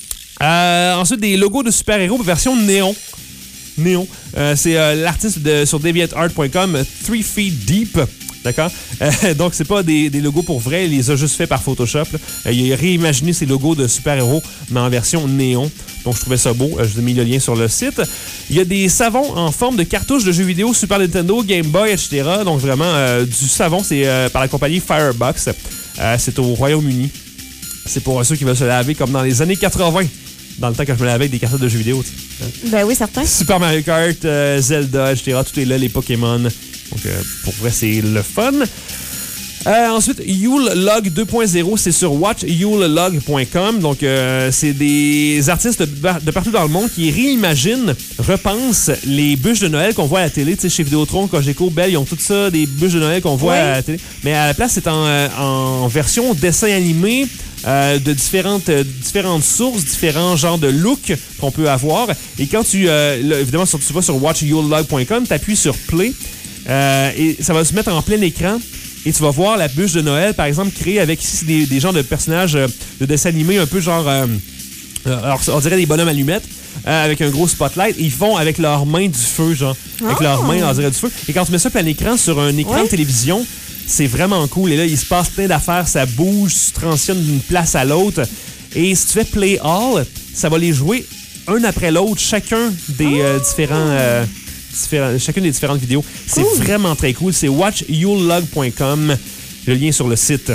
Speaker 2: Euh, ensuite, des logos de super-héros version néon. Néon. Euh, c'est euh, l'artiste de, sur deviantart point com, Three Feet Deep. D'accord? Euh, donc, c'est pas des, des logos pour vrai. Il les a juste fait par Photoshop. Euh, il a réimaginé ces logos de super-héros, mais en version néon. Donc, je trouvais ça beau. Euh, je vous ai mis le lien sur le site. Il y a des savons en forme de cartouches de jeux vidéo, Super Nintendo, Game Boy, et cetera. Donc, vraiment, euh, du savon, c'est euh, par la compagnie Firebox. Euh, c'est au Royaume-Uni. C'est pour ceux qui veulent se laver comme dans les années quatre-vingts. Dans le temps quand je me lavais avec des cartouches de jeux vidéo. T'sais.
Speaker 3: Ben oui, certain.
Speaker 2: Super Mario Kart, euh, Zelda, et cetera. Tout est là, les Pokémon. Donc, euh, pour vrai, c'est le fun. Euh, ensuite, Yule Log deux point zéro, c'est sur watch yule log point com. Donc, euh, c'est des artistes de, de partout dans le monde qui réimaginent, repensent les bûches de Noël qu'on voit à la télé. Tu sais, chez Vidéotron, Cogeco, Bell, ils ont tout ça, des bûches de Noël qu'on voit
Speaker 3: oui.
Speaker 2: à la télé. Mais à la place, c'est en, euh, en version dessin animé. Euh, de différentes, euh, différentes sources, différents genres de looks qu'on peut avoir. Et quand tu, euh, là, évidemment, sur, tu vas sur watch yule log point com, tu appuies sur Play euh, et ça va se mettre en plein écran. Et tu vas voir la bûche de Noël, par exemple, créée avec ici des, des genres de personnages euh, de dessins animés un peu genre... Euh, euh, alors, on dirait des bonhommes allumettes euh, avec un gros spotlight. Et ils font avec leurs mains du feu, genre. Oh. Avec leurs mains, on dirait du feu. Et quand tu mets ça plein écran sur un écran ouais. de télévision... C'est vraiment cool. Et là, il se passe plein d'affaires. Ça bouge, tu transitionnes d'une place à l'autre. Et si tu fais Play All, ça va les jouer un après l'autre, chacun des euh, différents, euh, différents... Chacune des différentes vidéos. C'est cool. Vraiment très cool. C'est watch yule log point com. Le lien sur le site.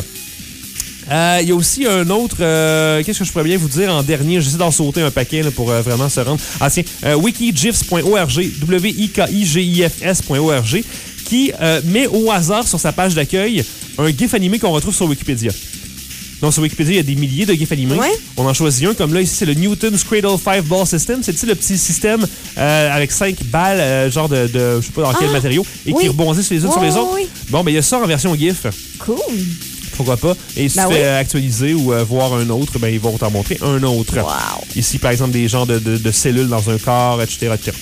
Speaker 2: Il euh, y a aussi un autre... Euh, qu'est-ce que je pourrais bien vous dire en dernier? J'essaie d'en sauter un paquet là, pour euh, vraiment se rendre. Ah tiens, euh, wikigifs point org, W I K I G I F S point org, qui euh, met au hasard sur sa page d'accueil un GIF animé qu'on retrouve sur Wikipédia. Donc, sur Wikipédia, il y a des milliers de GIFs animés. Ouais. On en choisit un, comme là, ici, c'est le Newton's Cradle five Ball System. C'est le petit système euh, avec cinq balles, euh, genre de, de, je sais pas dans quel ah, matériau, et oui. qui rebondissent les unes oh, sur les autres. Oui. Bon, ben il y a ça en version GIF.
Speaker 3: Cool.
Speaker 2: Pourquoi pas? Et si ben tu oui. fais actualiser ou euh, voir un autre, ben ils vont t'en montrer un autre.
Speaker 3: Wow.
Speaker 2: Ici, par exemple, des genres de, de, de cellules dans un corps, et cetera et cetera.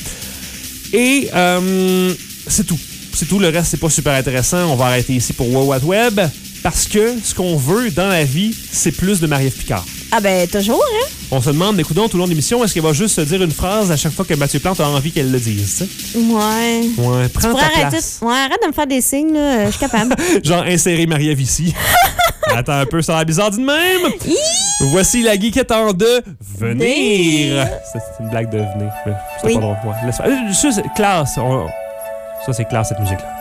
Speaker 2: Et euh, c'est tout. C'est tout. Le reste, c'est pas super intéressant. On va arrêter ici pour What What Web. Parce que ce qu'on veut dans la vie, c'est plus de Marie-Ève Picard.
Speaker 3: Ah ben, toujours, hein?
Speaker 2: On se demande, écoutons tout le long de l'émission, est-ce qu'elle va juste se dire une phrase à chaque fois que Mathieu Plante a envie qu'elle le dise, tu sais?
Speaker 3: Ouais.
Speaker 2: Ouais, prends ta
Speaker 3: arrêter...
Speaker 2: place.
Speaker 3: Ouais, arrête de me faire des signes, là. Je suis capable.
Speaker 2: Genre, insérer Marie-Ève ici. Attends un peu, ça a l'air bizarre d'une même. Voici la geekette en de venir. C'est une blague de venir. C'est oui. pas drôle. Ouais, laisse... Ça, c'est classe. On... Ça, c'est classe, cette musique-là.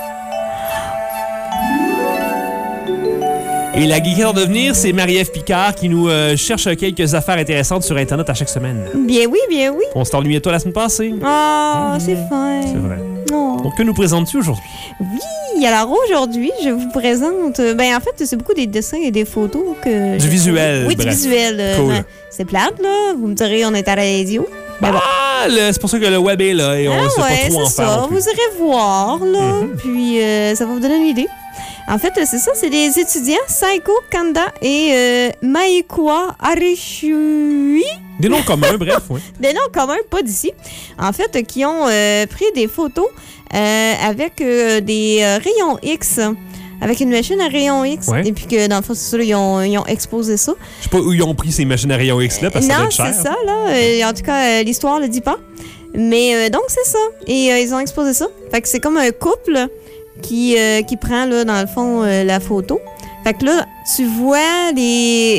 Speaker 2: Et la geekette en devenir, c'est Marie-Ève Picard qui nous euh, cherche quelques affaires intéressantes sur Internet à chaque semaine.
Speaker 3: Bien oui, bien oui.
Speaker 2: On s'est ennuyé de toi la semaine passée.
Speaker 3: Oh, mmh. c'est fin.
Speaker 2: C'est vrai.
Speaker 3: Oh.
Speaker 2: Donc, que nous présentes-tu aujourd'hui?
Speaker 3: Oui, alors aujourd'hui, je vous présente... Ben, en fait, c'est beaucoup des dessins et des photos que...
Speaker 2: Du visuel,
Speaker 3: Oui,
Speaker 2: bref.
Speaker 3: du visuel.
Speaker 2: Cool.
Speaker 3: Ben, c'est plate, là. Vous me direz, on est à la radio.
Speaker 2: Bah, bon. C'est pour ça que le web est là et on ne
Speaker 3: ah,
Speaker 2: sait
Speaker 3: ouais,
Speaker 2: pas trop en
Speaker 3: ça.
Speaker 2: faire.
Speaker 3: Vous irez voir, là. Mm-hmm. Puis, euh, ça va vous donner une idée. En fait, c'est ça, c'est des étudiants, Saiko Kanda et euh, Maïkwa Arishui.
Speaker 2: Des noms communs, bref, oui.
Speaker 3: Des noms communs, pas d'ici. En fait, qui ont euh, pris des photos euh, avec euh, des euh, rayons X, avec une machine à rayons X. Ouais. Et puis que, dans le fond, c'est ça, là, ils, ont, ils ont exposé ça.
Speaker 2: Je sais pas où ils ont pris ces machines à rayons X-là, parce que ça doit être cher.
Speaker 3: Non, c'est ça, là. Euh, en tout cas, euh, l'histoire le dit pas. Mais euh, donc, c'est ça. Et euh, ils ont exposé ça. Fait que c'est comme un couple... Qui, euh, qui prend, là, dans le fond, euh, la photo. Fait que là, tu vois les,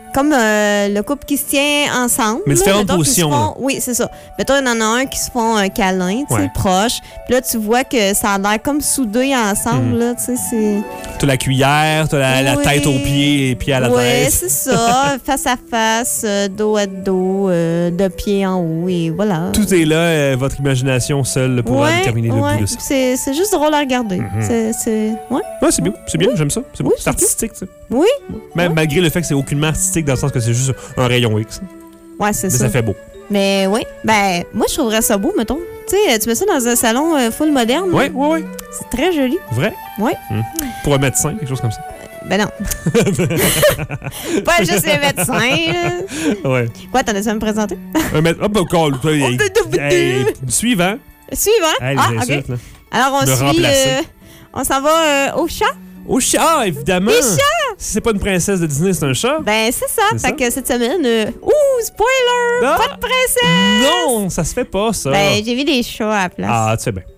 Speaker 3: comme euh, le couple qui se tient ensemble.
Speaker 2: Mais différentes
Speaker 3: là,
Speaker 2: positions,
Speaker 3: font, oui, c'est ça. Mettons, il y en a un qui se font un câlin, tu sais,
Speaker 2: Ouais.
Speaker 3: proche. Puis là, tu vois que ça a l'air comme soudé ensemble,
Speaker 2: Mm.
Speaker 3: là, tu sais, c'est...
Speaker 2: T'as la cuillère, t'as la, la
Speaker 3: Oui.
Speaker 2: tête aux pieds et puis à la
Speaker 3: Oui,
Speaker 2: tête.
Speaker 3: c'est ça. Face à face, euh, dos à dos, euh, de pied en haut, et voilà.
Speaker 2: Tout est là, euh, votre imagination seule pourra
Speaker 3: Ouais,
Speaker 2: déterminer le
Speaker 3: ouais.
Speaker 2: bout de ça.
Speaker 3: C'est, c'est juste drôle à regarder.
Speaker 2: Mhm.
Speaker 3: C'est, c'est... Ouais.
Speaker 2: Ouais, c'est bien, c'est bien, j'aime ça. C'est beau,
Speaker 3: Oui,
Speaker 2: c'est
Speaker 3: c'est
Speaker 2: artistique, ça.
Speaker 3: Oui,
Speaker 2: Même malgré le fait que c'est aucunement artistique dans le sens que c'est juste un rayon X.
Speaker 3: ouais, c'est
Speaker 2: Mais
Speaker 3: ça.
Speaker 2: ça fait beau.
Speaker 3: Mais oui, ben, moi, je trouverais ça beau, mettons. Tu sais, tu mets ça dans un salon euh, full moderne.
Speaker 2: Ouais, ouais, ouais.
Speaker 3: C'est très joli.
Speaker 2: Vrai?
Speaker 3: Ouais.
Speaker 2: Hum. Pour un médecin, quelque chose comme ça.
Speaker 3: Ben non. Pas juste les médecins. là.
Speaker 2: Ouais.
Speaker 3: Quoi, t'en as-tu à me présenter?
Speaker 2: Un médecin. Hop, encore. Hey, hey, suivant.
Speaker 3: Suivant.
Speaker 2: Hey, les
Speaker 3: Ah, OK.
Speaker 2: insultes, là.
Speaker 3: Alors, on
Speaker 2: Me
Speaker 3: suit...
Speaker 2: remplacer.
Speaker 3: euh, on s'en va euh, au chat?
Speaker 2: Au chat, évidemment.
Speaker 3: Les chats!
Speaker 2: Si c'est pas une princesse de Disney, c'est un chat.
Speaker 3: Ben, c'est ça.
Speaker 2: C'est
Speaker 3: Fait
Speaker 2: ça.
Speaker 3: que cette semaine... euh, Ouh, spoiler!
Speaker 2: Ah!
Speaker 3: Pas de princesse!
Speaker 2: Non, ça se fait pas, ça.
Speaker 3: Ben, j'ai vu des chats à la place.
Speaker 2: Ah, tu sais bien.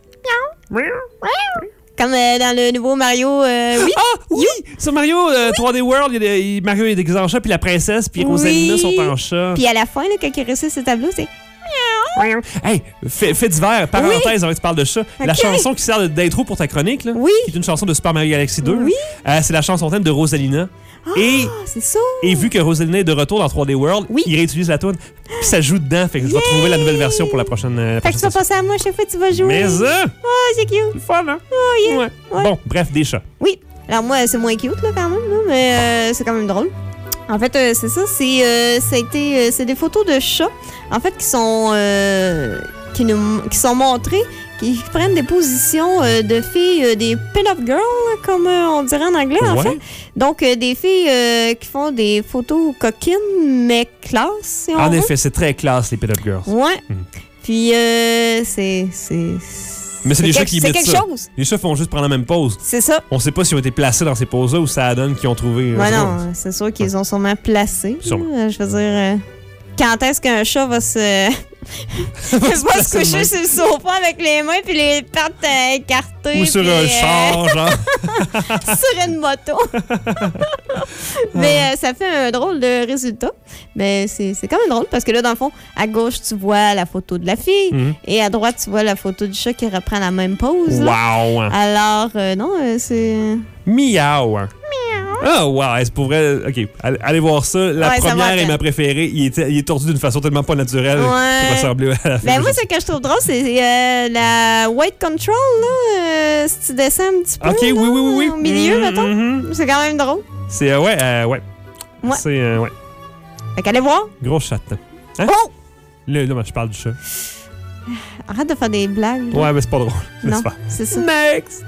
Speaker 3: Comme euh, dans le nouveau Mario... euh, oui.
Speaker 2: Ah, oui! Sur Mario euh, trois D World, il y a des- il- Mario est déguisé en chat, puis la princesse, puis
Speaker 3: Oui.
Speaker 2: Rosalina sont en chat.
Speaker 3: Puis à la fin, là, quand il réussit ce tableau, c'est...
Speaker 2: Hey, fait, fait divers, parenthèse, avant que tu parles de chat. La
Speaker 3: Ok.
Speaker 2: chanson qui sert d'intro pour ta chronique, là,
Speaker 3: Oui.
Speaker 2: qui est une chanson de Super Mario Galaxy deux,
Speaker 3: Oui.
Speaker 2: là, euh, c'est la chanson thème de Rosalina. Et,
Speaker 3: Ah, c'est ça.
Speaker 2: et vu que Rosalina est de retour dans trois D World,
Speaker 3: Oui.
Speaker 2: il réutilise la tune, puis ça joue dedans. Fait que je vais
Speaker 3: Yay!
Speaker 2: trouver la nouvelle version pour la prochaine. euh, la
Speaker 3: Fait que tu
Speaker 2: prochaine
Speaker 3: vas passer à moi chaque fois que tu vas jouer.
Speaker 2: Mais ça,
Speaker 3: Ah, c'est cute.
Speaker 2: c'est le fun, hein?
Speaker 3: Oh, yeah.
Speaker 2: Ouais.
Speaker 3: Ouais.
Speaker 2: Bon, bref, des chats.
Speaker 3: Oui. Alors moi, c'est moins cute, là, quand même, là, mais euh, c'est quand même drôle. En fait, euh, c'est ça, c'est euh, ça a été, euh, c'est des photos de chats, en fait, qui sont euh, qui nous qui sont montrées, qui prennent des positions euh, de filles, euh, des pin-up girls, là, comme euh, on dirait en anglais, en
Speaker 2: Ouais.
Speaker 3: fait. Donc, euh, des filles euh, qui font des photos coquines, mais classe, si on
Speaker 2: En
Speaker 3: veut.
Speaker 2: effet, c'est très classe, les Pit-Up Girls.
Speaker 3: Ouais.
Speaker 2: Mhm.
Speaker 3: Puis, euh, c'est... c'est
Speaker 2: Mais c'est des chats
Speaker 3: quelque-
Speaker 2: qui
Speaker 3: c'est
Speaker 2: imitent
Speaker 3: quelque
Speaker 2: ça.
Speaker 3: chose.
Speaker 2: Les chats font juste prendre la même pose.
Speaker 3: C'est ça.
Speaker 2: On sait pas s'ils ont été placés dans ces poses-là ou ça donne qu'ils ont trouvé. euh,
Speaker 3: Ouais,
Speaker 2: c'est
Speaker 3: non,
Speaker 2: pas-
Speaker 3: c'est sûr qu'ils ont sûrement placé.
Speaker 2: Sûrement.
Speaker 3: là. Je veux dire, euh, quand est-ce qu'un chat va se... va se
Speaker 2: placer de
Speaker 3: coucher
Speaker 2: même.
Speaker 3: sur le sofa avec les mains puis les pattes euh, écartées.
Speaker 2: Ou sur
Speaker 3: puis,
Speaker 2: un
Speaker 3: euh,
Speaker 2: char, genre.
Speaker 3: sur une moto. Mais euh, ça fait un drôle de résultat. Mais c'est c'est quand même drôle parce que là, dans le fond, à gauche, tu vois la photo de la fille
Speaker 2: Mhm.
Speaker 3: et à droite, tu vois la photo du chat qui reprend la même pose. là.
Speaker 2: Wow!
Speaker 3: Alors, euh, non, euh, c'est...
Speaker 2: Miaou! Ah, wow! C'est pour vrai. OK, allez, allez voir ça. La
Speaker 3: Ouais, ça
Speaker 2: première
Speaker 3: va
Speaker 2: est
Speaker 3: faire.
Speaker 2: ma préférée. Il est, il est tordu d'une façon tellement pas naturelle
Speaker 3: Ouais.
Speaker 2: pour ressembler à la fille.
Speaker 3: Ben moi, ce que je trouve drôle, c'est euh, la White Control, là. euh, si tu descends un petit peu,
Speaker 2: OK, oui,
Speaker 3: là,
Speaker 2: oui, oui, oui.
Speaker 3: au milieu,
Speaker 2: Mhm,
Speaker 3: mettons.
Speaker 2: mhm.
Speaker 3: C'est quand même drôle.
Speaker 2: C'est, euh, ouais, euh, ouais.
Speaker 3: Ouais.
Speaker 2: C'est, euh, ouais.
Speaker 3: Fait qu'allez voir.
Speaker 2: Gros chat. Hein?
Speaker 3: Oh!
Speaker 2: Là, là, moi, je parle du chat.
Speaker 3: Arrête de faire des blagues. là.
Speaker 2: Ouais, mais c'est pas drôle.
Speaker 3: Non,
Speaker 2: Laisse faire.
Speaker 3: c'est ça.
Speaker 2: Next!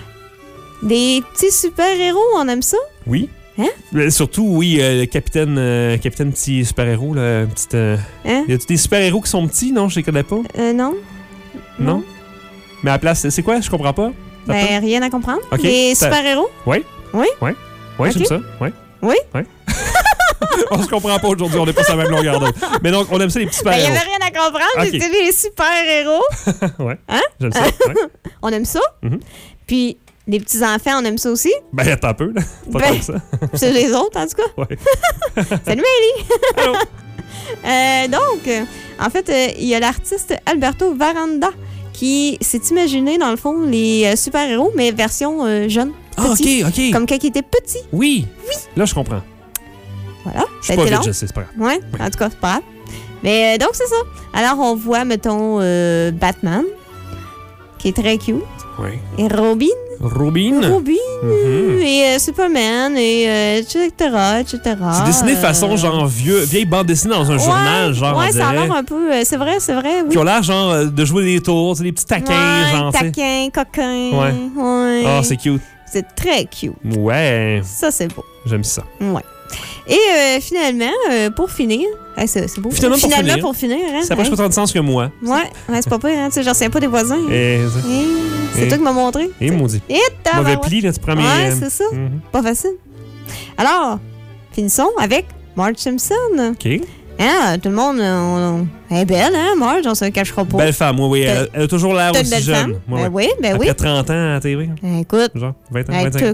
Speaker 3: Des petits super-héros, on aime ça?
Speaker 2: Oui.
Speaker 3: Hein?
Speaker 2: Mais surtout, oui, euh, le capitaine, euh, capitaine petit super-héros, là, petite. Euh...
Speaker 3: Hein?
Speaker 2: Y a-tu des super-héros qui sont petits? Non, je les connais pas.
Speaker 3: Euh, non.
Speaker 2: Non? Mais à la place, c'est quoi? Je comprends pas. Ça peut?
Speaker 3: Ben, rien à comprendre.
Speaker 2: Ok,
Speaker 3: Des
Speaker 2: ça-
Speaker 3: super-héros?
Speaker 2: Oui?
Speaker 3: Oui?
Speaker 2: Oui? Oui,
Speaker 3: Ok.
Speaker 2: j'aime ça. Oui?
Speaker 3: Oui?
Speaker 2: Oui? On se comprend pas aujourd'hui, on n'est pas sur la même longueur d'onde. Mais donc, on aime ça, les petits
Speaker 3: Ben, il n'y
Speaker 2: super-héros.
Speaker 3: avait rien à comprendre.
Speaker 2: Ok.
Speaker 3: C'était des super-héros.
Speaker 2: Ouais.
Speaker 3: Hein?
Speaker 2: J'aime ça. Ouais.
Speaker 3: On aime ça.
Speaker 2: Mhm.
Speaker 3: Puis, les petits-enfants, on aime ça aussi.
Speaker 2: Ben, attends un peu, là. Pas
Speaker 3: Ben-
Speaker 2: tant que ça.
Speaker 3: C'est les autres, en tout cas.
Speaker 2: Ouais.
Speaker 3: Salut, Mélie!
Speaker 2: Allô?
Speaker 3: Euh, donc, euh, en fait, euh, il y a l'artiste Alberto Varanda qui s'est imaginé, dans le fond, les euh, super-héros, mais version euh, jeune.
Speaker 2: Ah, OK,
Speaker 3: petit.
Speaker 2: OK.
Speaker 3: Comme quand il était petit.
Speaker 2: Oui. Là, je comprends.
Speaker 3: Voilà.
Speaker 2: Je
Speaker 3: Ça
Speaker 2: suis
Speaker 3: a
Speaker 2: pas
Speaker 3: été
Speaker 2: vite,
Speaker 3: long.
Speaker 2: je sais, c'est pas grave.
Speaker 3: Ouais, en tout cas, c'est pas grave. Mais euh, donc, c'est ça. Alors, on voit, mettons, euh, Batman, qui est très cute.
Speaker 2: Oui.
Speaker 3: Et Robin.
Speaker 2: Robin.
Speaker 3: Robin.
Speaker 2: Mhm.
Speaker 3: Et euh, Superman, et euh, et cetera, et cetera.
Speaker 2: C'est dessiné de façon
Speaker 3: Euh,
Speaker 2: genre vieux, vieille bande dessinée dans un
Speaker 3: ouais,
Speaker 2: journal, genre.
Speaker 3: Ouais,
Speaker 2: on
Speaker 3: ça a
Speaker 2: dirait.
Speaker 3: l'air un peu. euh, c'est vrai, c'est vrai. Oui.
Speaker 2: Qui ont l'air genre euh, de jouer des tours, tu sais, des petits taquins,
Speaker 3: Ouais,
Speaker 2: genre. tu sais.
Speaker 3: taquin, coquin.
Speaker 2: Ouais.
Speaker 3: Ouais.
Speaker 2: Ah, c'est cute.
Speaker 3: C'est très cute.
Speaker 2: Ouais,
Speaker 3: Ça, c'est beau.
Speaker 2: j'aime ça.
Speaker 3: Ouais. Et euh, finalement, euh, pour finir, hey, c'est c'est beau.
Speaker 2: Finalement, pour finir.
Speaker 3: pour finir, hein?
Speaker 2: Ça n'a pas
Speaker 3: Hey.
Speaker 2: autant de sens que moi.
Speaker 3: Ouais, ouais, c'est pas pire, hein? Tu sais, j'en sais pas des voisins. hein.
Speaker 2: Et,
Speaker 3: Hey, c'est
Speaker 2: et-
Speaker 3: toi qui m'as montré.
Speaker 2: et maudit.
Speaker 3: Et
Speaker 2: Mauvais
Speaker 3: tabarouette.
Speaker 2: pli, là, tu prends mes.
Speaker 3: Ouais,
Speaker 2: euh,
Speaker 3: c'est ça.
Speaker 2: mhm.
Speaker 3: Pas facile. Alors, finissons avec Marge Simpson.
Speaker 2: OK.
Speaker 3: Hein, tout le monde, on- on- elle est belle, hein, Marge, on se le cachera pas.
Speaker 2: Belle femme, oui, oui. Elle, elle a toujours l'air
Speaker 3: T'es une
Speaker 2: aussi
Speaker 3: belle
Speaker 2: jeune.
Speaker 3: femme?
Speaker 2: Ouais,
Speaker 3: Ben
Speaker 2: ouais.
Speaker 3: oui, ben oui.
Speaker 2: Après trente ans à la T V,
Speaker 3: Ben, écoute,
Speaker 2: genre vingt ans,
Speaker 3: hey,
Speaker 2: vingt-cinq ans.
Speaker 3: t'as-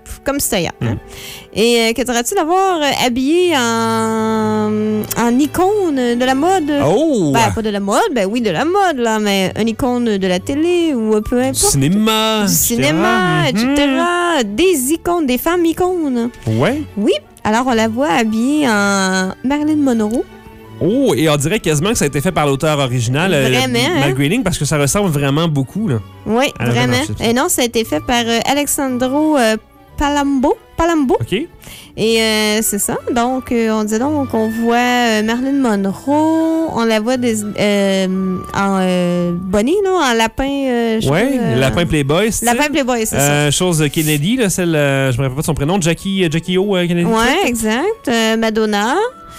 Speaker 3: comme c'était hier. Hein? Et euh, qu'aimerais-tu l'avoir euh, habillé en, en icône de la mode?
Speaker 2: Oh!
Speaker 3: Ben, pas de la mode, ben oui, de la mode, là, mais une icône de la télé ou euh, peu importe.
Speaker 2: Du cinéma.
Speaker 3: Du cinéma, et cetera.
Speaker 2: Mm-hmm.
Speaker 3: Des icônes, des femmes icônes.
Speaker 2: Ouais.
Speaker 3: Oui. Alors, on la voit habillée en Marilyn Monroe.
Speaker 2: Oh, et on dirait quasiment que ça a été fait par l'auteur original,
Speaker 3: Vraiment,
Speaker 2: euh, Mal
Speaker 3: hein?
Speaker 2: Groening, parce que ça ressemble vraiment beaucoup, là.
Speaker 3: Oui,
Speaker 2: À la
Speaker 3: vraiment.
Speaker 2: vraie marche,
Speaker 3: Et non, ça a été fait par euh, Alexandro euh, Palambo. Palambo.
Speaker 2: OK?
Speaker 3: Et euh, c'est ça. Donc, euh, on dit donc qu'on voit euh, Marilyn Monroe, on la voit des, euh, en euh, bonnet, là, en lapin. Euh, je
Speaker 2: Ouais,
Speaker 3: sais pas, euh,
Speaker 2: Lapin Playboy, c'est
Speaker 3: Lapin Playboy, c'est
Speaker 2: euh, chose Kennedy, là, celle, euh, je me rappelle pas de son prénom, Jackie, euh, Jackie O. euh,
Speaker 3: ça.
Speaker 2: Kennedy.
Speaker 3: Ouais, exact. Euh, Madonna.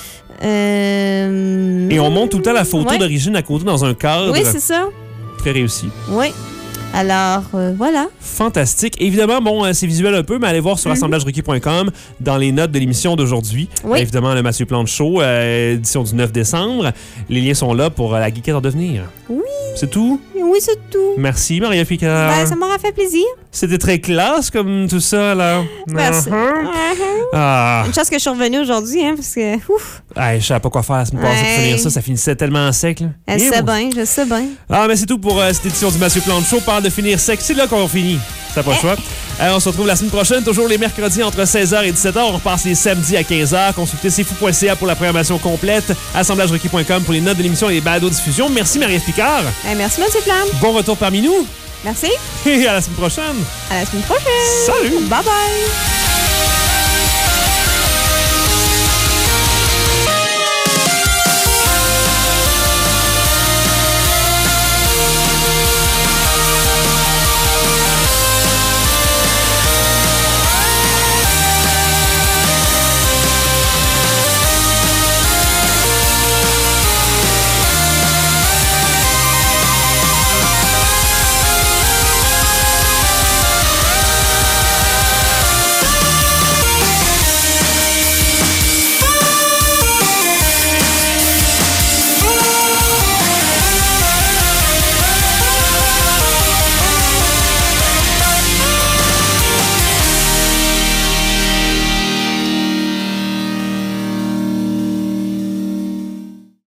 Speaker 3: Euh,
Speaker 2: Et on monte tout le temps la photo
Speaker 3: ouais.
Speaker 2: d'origine à côté dans un cadre.
Speaker 3: Oui, c'est ça.
Speaker 2: Très réussi.
Speaker 3: Oui. Alors, euh, voilà.
Speaker 2: Fantastique. Évidemment, bon, euh, c'est visuel un peu, mais allez voir sur
Speaker 3: Mm-hmm.
Speaker 2: assemblage requis point com dans les notes de l'émission d'aujourd'hui.
Speaker 3: Oui.
Speaker 2: Euh, évidemment, le Mathieu Plante Show, euh, édition du neuf décembre. Les liens sont là pour euh, la geekette en devenir.
Speaker 3: Oui.
Speaker 2: C'est tout?
Speaker 3: Oui, c'est tout.
Speaker 2: Merci, Maria Picard.
Speaker 3: Ben, ça m'aura fait plaisir.
Speaker 2: C'était très classe comme tout ça, là.
Speaker 3: Merci.
Speaker 2: Uh-huh.
Speaker 3: Uh-huh.
Speaker 2: Ah,
Speaker 3: Une chance que je suis revenue aujourd'hui, hein, parce que, ouf,
Speaker 2: hey, je savais pas quoi faire la semaine passée pour
Speaker 3: Ouais.
Speaker 2: finir ça. Ça finissait tellement sec, là.
Speaker 3: elle
Speaker 2: Et
Speaker 3: sait
Speaker 2: bon.
Speaker 3: bien, je sais bien.
Speaker 2: Ah, mais c'est tout pour euh, cette édition du Mathieu Plante Show. Parle de finir sec. C'est là qu'on finit. Ça n'a pas le choix. Euh, on se retrouve la semaine prochaine, toujours les mercredis entre seize heures et dix-sept heures. On repasse les samedis à quinze heures. Consultez c'est fou point c a pour la programmation complète. assemblage requis point com pour les notes de l'émission et les balados-diffusions. Merci, Marie-Ève Picard.
Speaker 3: Eh, merci, Mathieu Plante.
Speaker 2: Bon retour parmi nous.
Speaker 3: Merci.
Speaker 2: Et à la semaine prochaine.
Speaker 3: À la semaine prochaine.
Speaker 2: Salut.
Speaker 3: Bye bye.